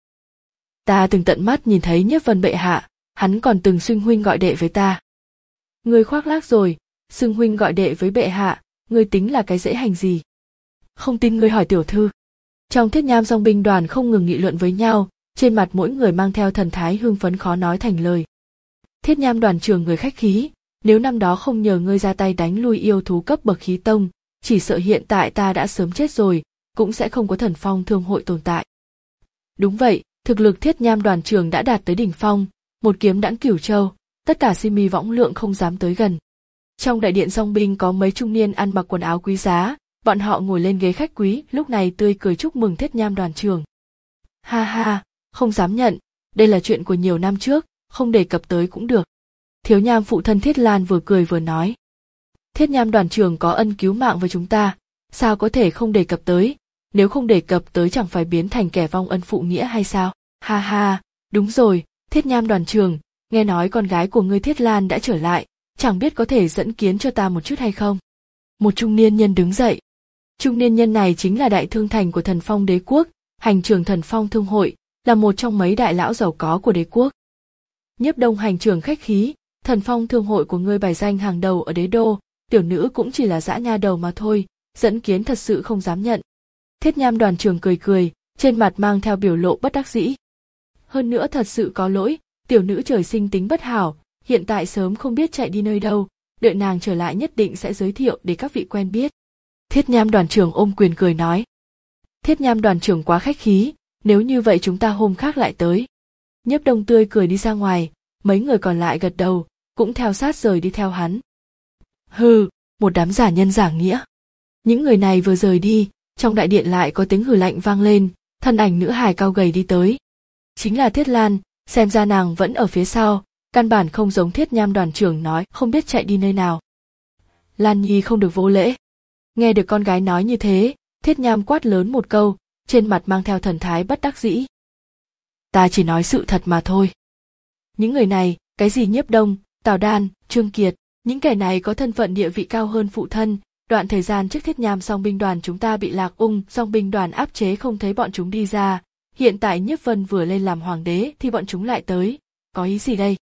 Ta từng tận mắt nhìn thấy Nhiếp Vân bệ hạ, hắn còn từng xưng huynh gọi đệ với ta. Ngươi khoác lác rồi, xưng huynh gọi đệ với bệ hạ, ngươi tính là cái dễ hành gì? Không tin ngươi hỏi tiểu thư. Trong Thiết Nham dòng binh đoàn không ngừng nghị luận với nhau, trên mặt mỗi người mang theo thần thái hưng phấn khó nói thành lời. Thiết Nham đoàn trưởng người khách khí, nếu năm đó không nhờ ngươi ra tay đánh lui yêu thú cấp bậc khí tông, chỉ sợ hiện tại ta đã sớm chết rồi, cũng sẽ không có thần phong thương hội tồn tại. Đúng vậy, thực lực Thiết Nham đoàn trưởng đã đạt tới đỉnh phong, một kiếm đãng cửu châu, tất cả si mi võng lượng không dám tới gần. Trong đại điện dòng binh có mấy trung niên ăn mặc quần áo quý giá, bọn họ ngồi lên ghế khách quý, lúc này tươi cười chúc mừng Thiết Nham đoàn trưởng. Ha ha, không dám nhận, đây là chuyện của nhiều năm trước, không đề cập tới cũng được. Thiếu Nham phụ thân Thiết Lan vừa cười vừa nói. Thiết Nham đoàn trưởng có ân cứu mạng với chúng ta, sao có thể không đề cập tới, nếu không đề cập tới chẳng phải biến thành kẻ vong ân phụ nghĩa hay sao? Ha ha, đúng rồi, Thiết Nham đoàn trưởng, nghe nói con gái của ngươi Thiết Lan đã trở lại, chẳng biết có thể dẫn kiến cho ta một chút hay không? Một trung niên nhân đứng dậy. Trung niên nhân này chính là đại thương thành của thần phong đế quốc, hành trưởng thần phong thương hội, là một trong mấy đại lão giàu có của đế quốc. Nhiếp Đông hành trưởng khách khí, thần phong thương hội của ngươi bài danh hàng đầu ở đế đô, tiểu nữ cũng chỉ là dã nha đầu mà thôi, dẫn kiến thật sự không dám nhận. Thiết Nham đoàn trưởng cười cười, trên mặt mang theo biểu lộ bất đắc dĩ. Hơn nữa thật sự có lỗi, tiểu nữ trời sinh tính bất hảo, hiện tại sớm không biết chạy đi nơi đâu, đợi nàng trở lại nhất định sẽ giới thiệu để các vị quen biết. Thiết Nham đoàn trưởng ôm quyền cười nói. Thiết Nham đoàn trưởng quá khách khí, nếu như vậy chúng ta hôm khác lại tới. Nhiếp Đông tươi cười đi ra ngoài, mấy người còn lại gật đầu, cũng theo sát rời đi theo hắn. Hừ, một đám giả nhân giả nghĩa. Những người này vừa rời đi, trong đại điện lại có tiếng hừ lạnh vang lên, thân ảnh nữ hài cao gầy đi tới. Chính là Thiết Lan, xem ra nàng vẫn ở phía sau, căn bản không giống Thiết Nham đoàn trưởng nói không biết chạy đi nơi nào. Lan Nhi không được vô lễ. Nghe được con gái nói như thế, Thiết Nham quát lớn một câu, trên mặt mang theo thần thái bất đắc dĩ. Ta chỉ nói sự thật mà thôi. Những người này, cái gì Nhiếp Đông, Tào Đan, Trương Kiệt, những kẻ này có thân phận địa vị cao hơn phụ thân. Đoạn thời gian trước Thiết Nham song binh đoàn chúng ta bị Lạc Ung song binh đoàn áp chế không thấy bọn chúng đi ra. Hiện tại Nhiếp Vân vừa lên làm hoàng đế thì bọn chúng lại tới. Có ý gì đây?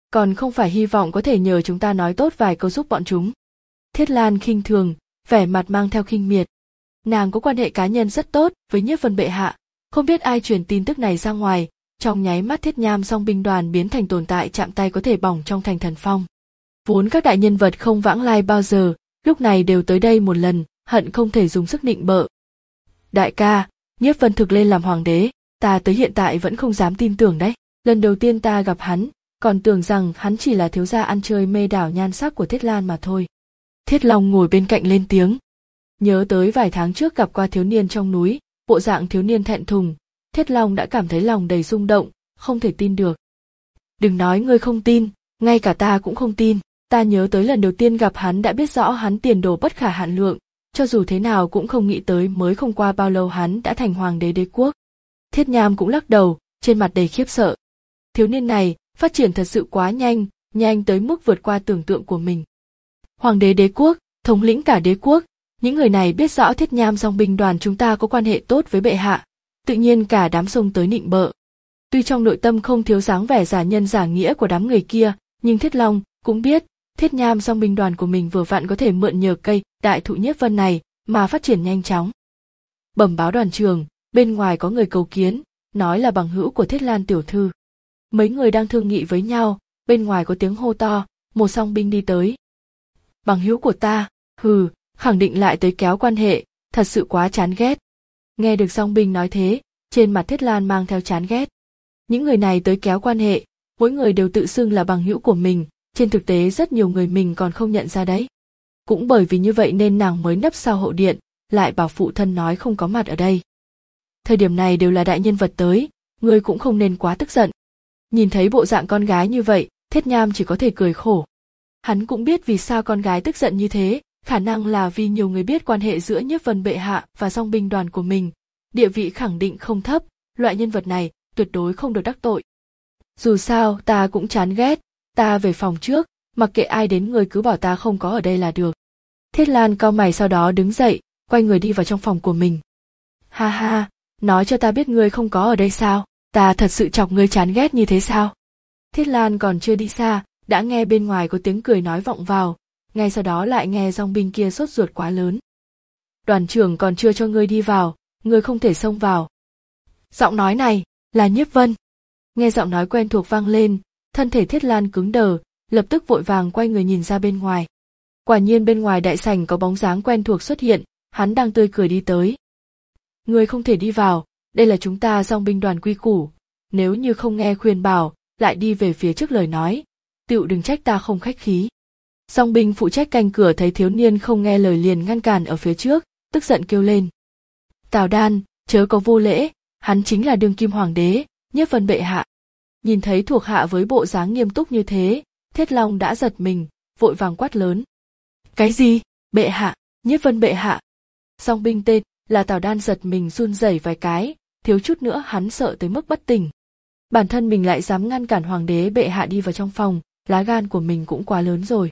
còn không phải hy vọng có thể nhờ chúng ta nói tốt vài câu giúp bọn chúng. Thiết Lan khinh thường, vẻ mặt mang theo khinh miệt. Nàng có quan hệ cá nhân rất tốt với Nhiếp Vân bệ hạ, không biết ai truyền tin tức này ra ngoài, trong nháy mắt Thiết Nham Song binh đoàn biến thành tồn tại chạm tay có thể bỏng trong thành thần phong. Vốn các đại nhân vật không vãng lai bao giờ, lúc này đều tới đây một lần, hận không thể dùng sức nịnh bợ. Đại ca, Nhiếp Vân thực lên làm hoàng đế, ta tới hiện tại vẫn không dám tin tưởng đấy. Lần đầu tiên ta gặp hắn, còn tưởng rằng hắn chỉ là thiếu gia ăn chơi mê đảo nhan sắc của Thiết Lan mà thôi. Thiết Long ngồi bên cạnh lên tiếng. Nhớ tới vài tháng trước gặp qua thiếu niên trong núi, bộ dạng thiếu niên thẹn thùng, Thiết Long đã cảm thấy lòng đầy rung động, không thể tin được. Đừng nói ngươi không tin, ngay cả ta cũng không tin. Ta nhớ tới lần đầu tiên gặp hắn đã biết rõ hắn tiền đồ bất khả hạn lượng, cho dù thế nào cũng không nghĩ tới mới không qua bao lâu hắn đã thành hoàng đế đế quốc. Thiết Nham cũng lắc đầu, trên mặt đầy khiếp sợ. Thiếu niên này phát triển thật sự quá nhanh, nhanh tới mức vượt qua tưởng tượng của mình. Hoàng đế đế quốc, thống lĩnh cả đế quốc, những người này biết rõ Thiết Nham Song binh đoàn chúng ta có quan hệ tốt với bệ hạ, tự nhiên cả đám xông tới nịnh bợ. Tuy trong nội tâm không thiếu dáng vẻ giả nhân giả nghĩa của đám người kia, nhưng Thiết Long cũng biết Thiết Nham Song binh đoàn của mình vừa vặn có thể mượn nhờ cây đại thụ Nhiếp Vân này mà phát triển nhanh chóng. Bẩm báo đoàn trưởng, bên ngoài có người cầu kiến, nói là bằng hữu của Thiết Lan tiểu thư. Mấy người đang thương nghị với nhau, bên ngoài có tiếng hô to, một song binh đi tới. Bằng hữu của ta, hừ, khẳng định lại tới kéo quan hệ, thật sự quá chán ghét. Nghe được song binh nói thế, trên mặt Thiết Lan mang theo chán ghét. Những người này tới kéo quan hệ, mỗi người đều tự xưng là bằng hữu của mình, trên thực tế rất nhiều người mình còn không nhận ra đấy. Cũng bởi vì như vậy nên nàng mới nấp sau hậu điện, lại bảo phụ thân nói không có mặt ở đây. Thời điểm này đều là đại nhân vật tới, ngươi cũng không nên quá tức giận. Nhìn thấy bộ dạng con gái như vậy, Thiết Nham chỉ có thể cười khổ. Hắn cũng biết vì sao con gái tức giận như thế, khả năng là vì nhiều người biết quan hệ giữa Nhiếp Vân bệ hạ và Song binh đoàn của mình, địa vị khẳng định không thấp, loại nhân vật này tuyệt đối không được đắc tội. Dù sao ta cũng chán ghét, ta về phòng trước, mặc kệ ai đến người cứ bảo ta không có ở đây là được. Thiết Lan cau mày sau đó đứng dậy, quay người đi vào trong phòng của mình. Ha ha, nói cho ta biết ngươi không có ở đây sao, ta thật sự chọc ngươi chán ghét như thế sao? Thiết Lan còn chưa đi xa, đã nghe bên ngoài có tiếng cười nói vọng vào, ngay sau đó lại nghe dòng binh kia sốt ruột quá lớn. Đoàn trưởng còn chưa cho ngươi đi vào, ngươi không thể xông vào. Giọng nói này, là Nhiếp Vân. Nghe giọng nói quen thuộc vang lên, thân thể Thiết Lan cứng đờ, lập tức vội vàng quay người nhìn ra bên ngoài. Quả nhiên bên ngoài đại sảnh có bóng dáng quen thuộc xuất hiện, hắn đang tươi cười đi tới. Ngươi không thể đi vào, đây là chúng ta Song binh đoàn quy củ, nếu như không nghe khuyên bảo, lại đi về phía trước lời nói, tựu đừng trách ta không khách khí. Song binh phụ trách canh cửa thấy thiếu niên không nghe lời liền ngăn cản ở phía trước, tức giận kêu lên. Tào Đan, chớ có vô lễ, hắn chính là đương kim hoàng đế, Nhiếp Vân bệ hạ. Nhìn thấy thuộc hạ với bộ dáng nghiêm túc như thế, Thiết Long đã giật mình, vội vàng quát lớn. Cái gì? Bệ hạ, Nhiếp Vân bệ hạ. Song binh tên là Tào Đan giật mình run rẩy vài cái, thiếu chút nữa hắn sợ tới mức bất tỉnh. Bản thân mình lại dám ngăn cản hoàng đế bệ hạ đi vào trong phòng, lá gan của mình cũng quá lớn rồi.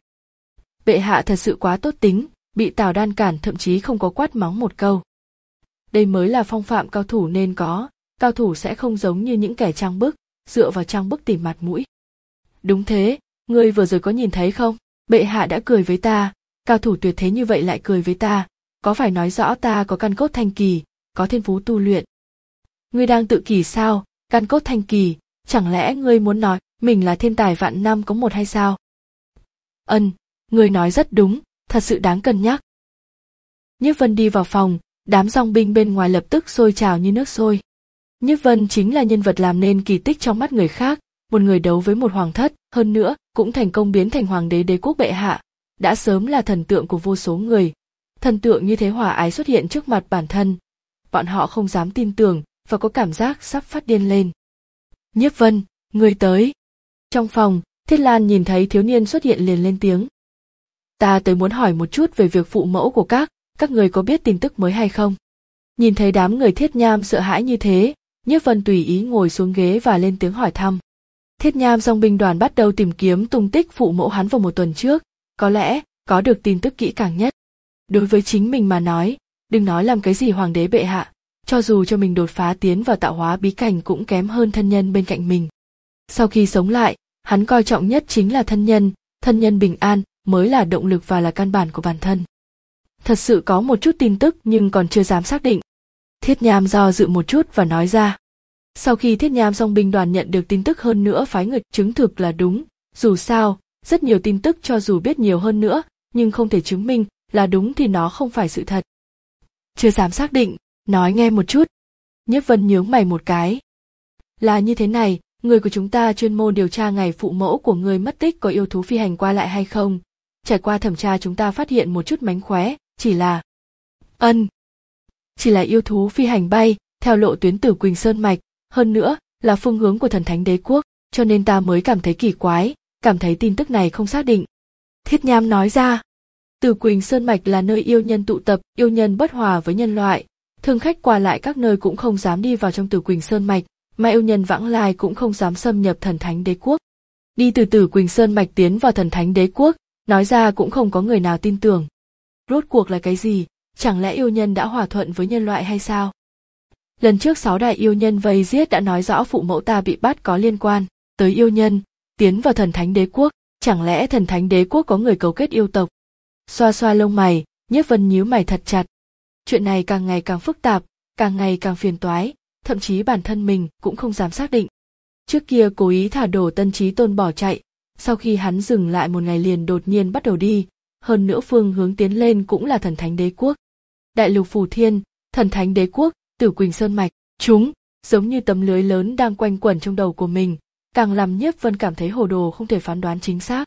Bệ hạ thật sự quá tốt tính, bị Tào Đan cản thậm chí không có quát mắng một câu. Đây mới là phong phạm cao thủ nên có, cao thủ sẽ không giống như những kẻ trang bức, dựa vào trang bức tìm mặt mũi. Đúng thế, ngươi vừa rồi có nhìn thấy không? Bệ hạ đã cười với ta, cao thủ tuyệt thế như vậy lại cười với ta, có phải nói rõ ta có căn cốt thanh kỳ, có thiên phú tu luyện. Ngươi đang tự kỷ sao, căn cốt thanh kỳ, chẳng lẽ ngươi muốn nói mình là thiên tài vạn năm có một hay sao? Ân, ngươi nói rất đúng, thật sự đáng cân nhắc. Nhiếp Vân đi vào phòng, đám dòng binh bên ngoài lập tức sôi trào như nước sôi. Nhiếp Vân chính là nhân vật làm nên kỳ tích trong mắt người khác, một người đấu với một hoàng thất, hơn nữa cũng thành công biến thành hoàng đế đế quốc bệ hạ, đã sớm là thần tượng của vô số người. Thần tượng như thế hòa ái xuất hiện trước mặt bản thân, bọn họ không dám tin tưởng và có cảm giác sắp phát điên lên. Nhiếp Vân, người tới. Trong phòng, Thiết Lan nhìn thấy thiếu niên xuất hiện liền lên tiếng. Ta tới muốn hỏi một chút về việc phụ mẫu của các, các người có biết tin tức mới hay không? Nhìn thấy đám người Thiết Nham sợ hãi như thế, Nhiếp Vân tùy ý ngồi xuống ghế và lên tiếng hỏi thăm. Thiết Nham Song binh đoàn bắt đầu tìm kiếm tung tích phụ mẫu hắn vào một tuần trước, có lẽ có được tin tức kỹ càng nhất. Đối với chính mình mà nói, đừng nói làm cái gì hoàng đế bệ hạ, cho dù cho mình đột phá tiến vào tạo hóa bí cảnh cũng kém hơn thân nhân bên cạnh mình. Sau khi sống lại, hắn coi trọng nhất chính là thân nhân, thân nhân bình an mới là động lực và là căn bản của bản thân. Thật sự có một chút tin tức nhưng còn chưa dám xác định. Thiết Nham do dự một chút và nói ra. Sau khi Thiết Nham Dòng binh đoàn nhận được tin tức hơn nữa phái người chứng thực là đúng, dù sao, rất nhiều tin tức cho dù biết nhiều hơn nữa, nhưng không thể chứng minh là đúng thì nó không phải sự thật. Chưa dám xác định, nói nghe một chút. Nhiếp Vân nhướng mày một cái. Là như thế này, người của chúng ta chuyên môn điều tra ngày phụ mẫu của người mất tích có yêu thú phi hành qua lại hay không. Trải qua thẩm tra chúng ta phát hiện một chút mánh khóe, chỉ là... Ân. Chỉ là yêu thú phi hành bay, theo lộ tuyến Tử Quỳnh Sơn Mạch, hơn nữa là phương hướng của thần thánh đế quốc, cho nên ta mới cảm thấy kỳ quái, cảm thấy tin tức này không xác định. Thiết Nham nói ra. Tử Quỳnh Sơn Mạch là nơi yêu nhân tụ tập, yêu nhân bất hòa với nhân loại. Thương khách qua lại các nơi cũng không dám đi vào trong Tử Quỳnh Sơn Mạch, mà yêu nhân vãng lai cũng không dám xâm nhập thần thánh đế quốc. Đi từ Tử Quỳnh Sơn Mạch tiến vào thần thánh đế quốc, nói ra cũng không có người nào tin tưởng. Rốt cuộc là cái gì, chẳng lẽ yêu nhân đã hòa thuận với nhân loại hay sao? Lần trước sáu đại yêu nhân vây giết đã nói rõ phụ mẫu ta bị bắt có liên quan tới yêu nhân, tiến vào thần thánh đế quốc, chẳng lẽ thần thánh đế quốc có người cấu kết yêu tộc? Xoa xoa lông mày, Nhiếp Vân nhíu mày thật chặt. Chuyện này càng ngày càng phức tạp, càng ngày càng phiền toái, thậm chí bản thân mình cũng không dám xác định. Trước kia cố ý thả đổ Tân Chí Tôn bỏ chạy, sau khi hắn dừng lại một ngày liền đột nhiên bắt đầu đi, hơn nữa phương hướng tiến lên cũng là thần thánh đế quốc. Đại lục Phù Thiên, thần thánh đế quốc, Tử Quỳnh Sơn Mạch, chúng giống như tấm lưới lớn đang quanh quẩn trong đầu của mình, càng làm Nhiếp Vân cảm thấy hồ đồ không thể phán đoán chính xác.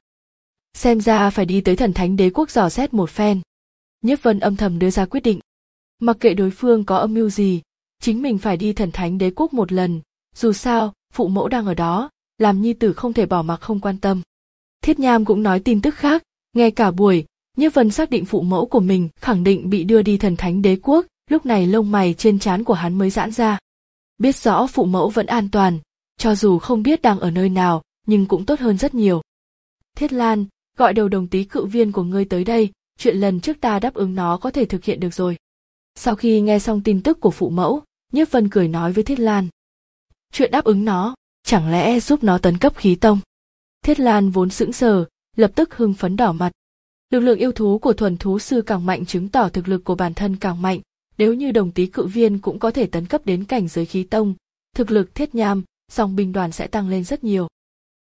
Xem ra phải đi tới thần thánh đế quốc dò xét một phen. Nhiếp Vân âm thầm đưa ra quyết định. Mặc kệ đối phương có âm mưu gì, chính mình phải đi thần thánh đế quốc một lần, dù sao, phụ mẫu đang ở đó, làm nhi tử không thể bỏ mặc không quan tâm. Thiết Nham cũng nói tin tức khác, nghe cả buổi, Nhiếp Vân xác định phụ mẫu của mình khẳng định bị đưa đi thần thánh đế quốc, lúc này lông mày trên trán của hắn mới giãn ra. Biết rõ phụ mẫu vẫn an toàn, cho dù không biết đang ở nơi nào, nhưng cũng tốt hơn rất nhiều. Thiết Lan, gọi đầu đồng tý cự viên của ngươi tới đây, chuyện lần trước ta đáp ứng nó có thể thực hiện được rồi. Sau khi nghe xong tin tức của phụ mẫu, Nhiếp Vân cười nói với Thiết Lan. Chuyện đáp ứng nó, chẳng lẽ giúp nó tấn cấp khí tông? Thiết Lan vốn sững sờ, lập tức hưng phấn đỏ mặt. Lực lượng yêu thú của thuần thú sư càng mạnh chứng tỏ thực lực của bản thân càng mạnh, nếu như đồng tý cự viên cũng có thể tấn cấp đến cảnh giới khí tông, thực lực Thiết Nham, dòng binh đoàn sẽ tăng lên rất nhiều.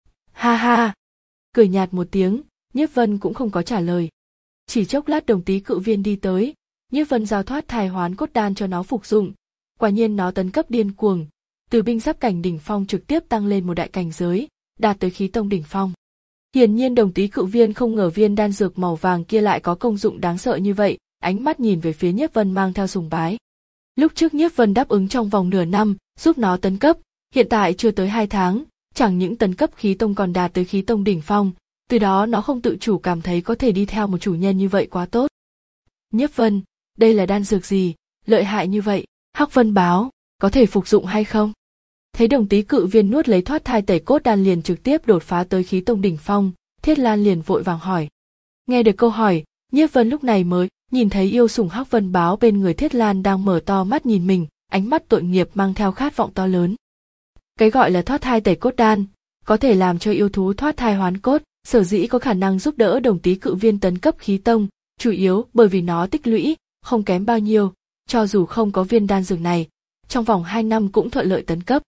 Ha ha! Cười nhạt một tiếng, Nhiếp Vân cũng không có trả lời. Chỉ chốc lát đồng tý cự viên đi tới, Nhiếp Vân giao thoát thai hoán cốt đan cho nó phục dụng, quả nhiên nó tấn cấp điên cuồng, từ binh giáp cảnh đỉnh phong trực tiếp tăng lên một đại cảnh giới, đạt tới khí tông đỉnh phong. Hiển nhiên đồng tý cự viên không ngờ viên đan dược màu vàng kia lại có công dụng đáng sợ như vậy, ánh mắt nhìn về phía Nhiếp Vân mang theo sùng bái. Lúc trước Nhiếp Vân đáp ứng trong vòng nửa năm, giúp nó tấn cấp, hiện tại chưa tới hai tháng, chẳng những tấn cấp khí tông còn đạt tới khí tông đỉnh phong, từ đó nó không tự chủ cảm thấy có thể đi theo một chủ nhân như vậy quá tốt. Nhiếp Vân, đây là đan dược gì, lợi hại như vậy, Hắc Vân báo, có thể phục dụng hay không? Thấy đồng tý cự viên nuốt lấy thoát thai tẩy cốt đan liền trực tiếp đột phá tới khí tông đỉnh phong, Thiết Lan liền vội vàng hỏi. Nghe được câu hỏi, Nhiếp Vân lúc này mới nhìn thấy yêu sủng Hắc Vân báo bên người Thiết Lan đang mở to mắt nhìn mình, ánh mắt tội nghiệp mang theo khát vọng to lớn. Cái gọi là thoát thai tẩy cốt đan, có thể làm cho yêu thú thoát thai hoán cốt, sở dĩ có khả năng giúp đỡ đồng tý cự viên tấn cấp khí tông, chủ yếu bởi vì nó tích lũy, không kém bao nhiêu, cho dù không có viên đan dược này, trong vòng hai năm cũng thuận lợi tấn cấp.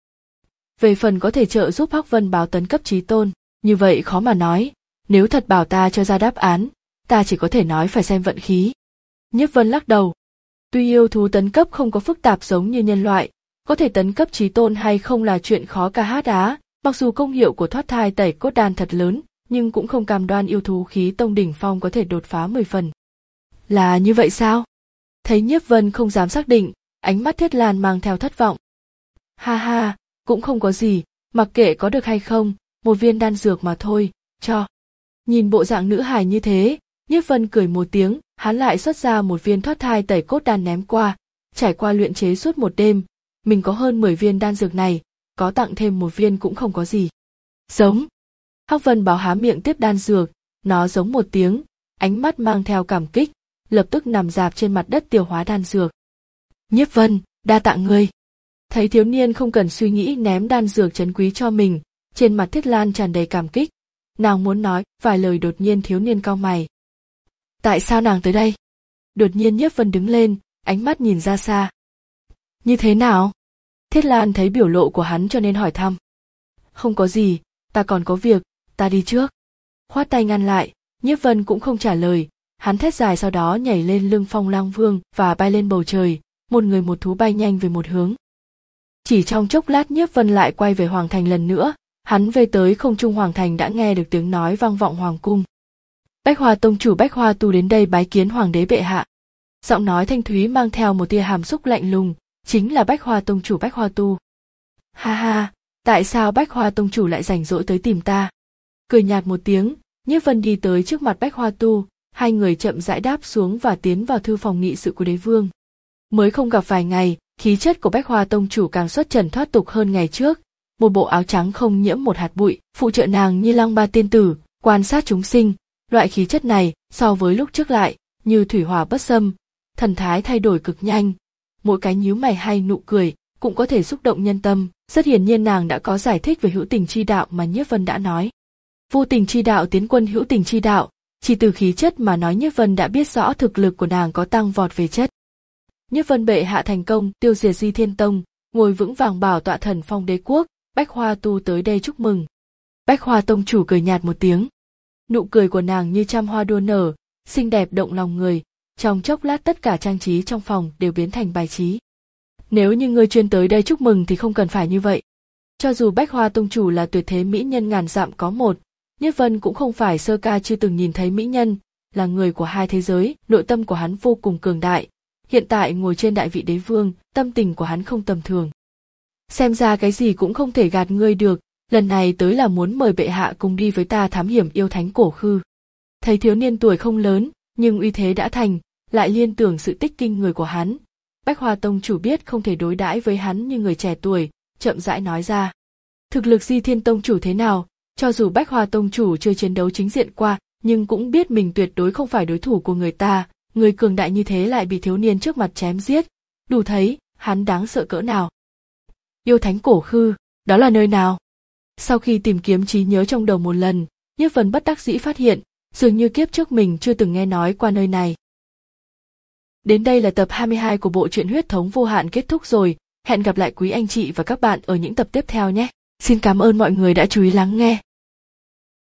Về phần có thể trợ giúp Hắc Vân báo tấn cấp chí tôn, như vậy khó mà nói, nếu thật bảo ta cho ra đáp án, ta chỉ có thể nói phải xem vận khí. Nhiếp Vân lắc đầu. Tuy yêu thú tấn cấp không có phức tạp giống như nhân loại, có thể tấn cấp chí tôn hay không là chuyện khó ca hát á, mặc dù công hiệu của thoát thai tẩy cốt đan thật lớn, nhưng cũng không cam đoan yêu thú khí tông đỉnh phong có thể đột phá mười phần. Là như vậy sao? Thấy Nhiếp Vân không dám xác định, ánh mắt Thiết Lan mang theo thất vọng. Ha ha, cũng không có gì, mặc kệ có được hay không, một viên đan dược mà thôi, cho. Nhìn bộ dạng nữ hài như thế, Nhiếp Vân cười một tiếng, hắn lại xuất ra một viên thoát thai tẩy cốt đan ném qua, trải qua luyện chế suốt một đêm, mình có hơn mười viên đan dược này, có tặng thêm một viên cũng không có gì. Giống. Hắc Vân báo há miệng tiếp đan dược, nó giống một tiếng, ánh mắt mang theo cảm kích, lập tức nằm rạp trên mặt đất tiêu hóa đan dược. Nhiếp Vân, đa tạ ngươi. Thấy thiếu niên không cần suy nghĩ ném đan dược trấn quý cho mình, Trên mặt Thiết Lan tràn đầy cảm kích, nàng muốn nói vài lời đột nhiên thiếu niên cau mày. Tại sao nàng tới đây? Đột nhiên Nhiếp Vân đứng lên, ánh mắt nhìn ra xa. Như thế nào? Thiết Lan thấy biểu lộ của hắn cho nên hỏi thăm. Không có gì, ta còn có việc, ta đi trước. Khoát tay ngăn lại, Nhiếp Vân cũng không trả lời, hắn thét dài sau đó nhảy lên lưng Phong Lang Vương và bay lên bầu trời, một người một thú bay nhanh về một hướng. Chỉ trong chốc lát Nhiếp Vân lại quay về Hoàng Thành lần nữa, hắn về tới không trung Hoàng Thành đã nghe được tiếng nói vang vọng hoàng cung. Bách Hoa tông chủ Bách Hoa Tu đến đây bái kiến hoàng đế bệ hạ. Giọng nói thanh thúy mang theo một tia hàm xúc lạnh lùng, chính là Bách Hoa tông chủ Bách Hoa Tu. Ha ha, tại sao Bách Hoa tông chủ lại rảnh rỗi tới tìm ta? Cười nhạt một tiếng, Nhiếp Vân đi tới trước mặt Bách Hoa Tu, hai người chậm rãi đáp xuống và tiến vào thư phòng nghị sự của đế vương. Mới không gặp vài ngày, khí chất của Bách Hoa tông chủ càng xuất trần thoát tục hơn ngày trước, một bộ áo trắng không nhiễm một hạt bụi, phụ trợ nàng như Lăng Ba tiên tử, quan sát chúng sinh, loại khí chất này so với lúc trước lại như thủy hỏa bất xâm, thần thái thay đổi cực nhanh, mỗi cái nhíu mày hay nụ cười cũng có thể xúc động nhân tâm. Rất hiển nhiên nàng đã có giải thích về hữu tình chi đạo mà Nhiếp Vân đã nói. Vô tình chi đạo tiến quân hữu tình chi đạo, chỉ từ khí chất mà nói Nhiếp Vân đã biết rõ thực lực của nàng có tăng vọt về chất. Nhiếp Vân bệ hạ thành công tiêu diệt Di Thiên Tông, ngồi vững vàng bảo tọa thần phong đế quốc, Bách Hoa Tu tới đây chúc mừng. Bách Hoa tông chủ cười nhạt một tiếng. Nụ cười của nàng như trăm hoa đua nở, xinh đẹp động lòng người, trong chốc lát tất cả trang trí trong phòng đều biến thành bài trí. Nếu như ngươi chuyên tới đây chúc mừng thì không cần phải như vậy. Cho dù Bách Hoa tông chủ là tuyệt thế mỹ nhân ngàn dặm có một, Nhiếp Vân cũng không phải sơ ca chưa từng nhìn thấy mỹ nhân, là người của hai thế giới, nội tâm của hắn vô cùng cường đại. Hiện tại ngồi trên đại vị đế vương, tâm tình của hắn không tầm thường. Xem ra cái gì cũng không thể gạt ngươi được, lần này tới là muốn mời bệ hạ cùng đi với ta thám hiểm yêu thánh cổ khư. Thấy thiếu niên tuổi không lớn, nhưng uy thế đã thành, lại liên tưởng sự tích kinh người của hắn. Bách Hoa tông chủ biết không thể đối đãi với hắn như người trẻ tuổi, chậm rãi nói ra. Thực lực Di Thiên tông chủ thế nào, cho dù Bách Hoa tông chủ chưa chiến đấu chính diện qua, nhưng cũng biết mình tuyệt đối không phải đối thủ của người ta, người cường đại như thế lại bị thiếu niên trước mặt chém giết, đủ thấy hắn đáng sợ cỡ nào. Yêu thánh cổ khư, đó là nơi nào? Sau khi tìm kiếm trí nhớ trong đầu một lần, Nhiếp Vân bất đắc dĩ phát hiện, dường như kiếp trước mình chưa từng nghe nói qua nơi này. Đến đây là tập hai mươi hai của bộ truyện Huyết thống vô hạn kết thúc rồi, hẹn gặp lại quý anh chị và các bạn ở những tập tiếp theo nhé. Xin cảm ơn mọi người đã chú ý lắng nghe.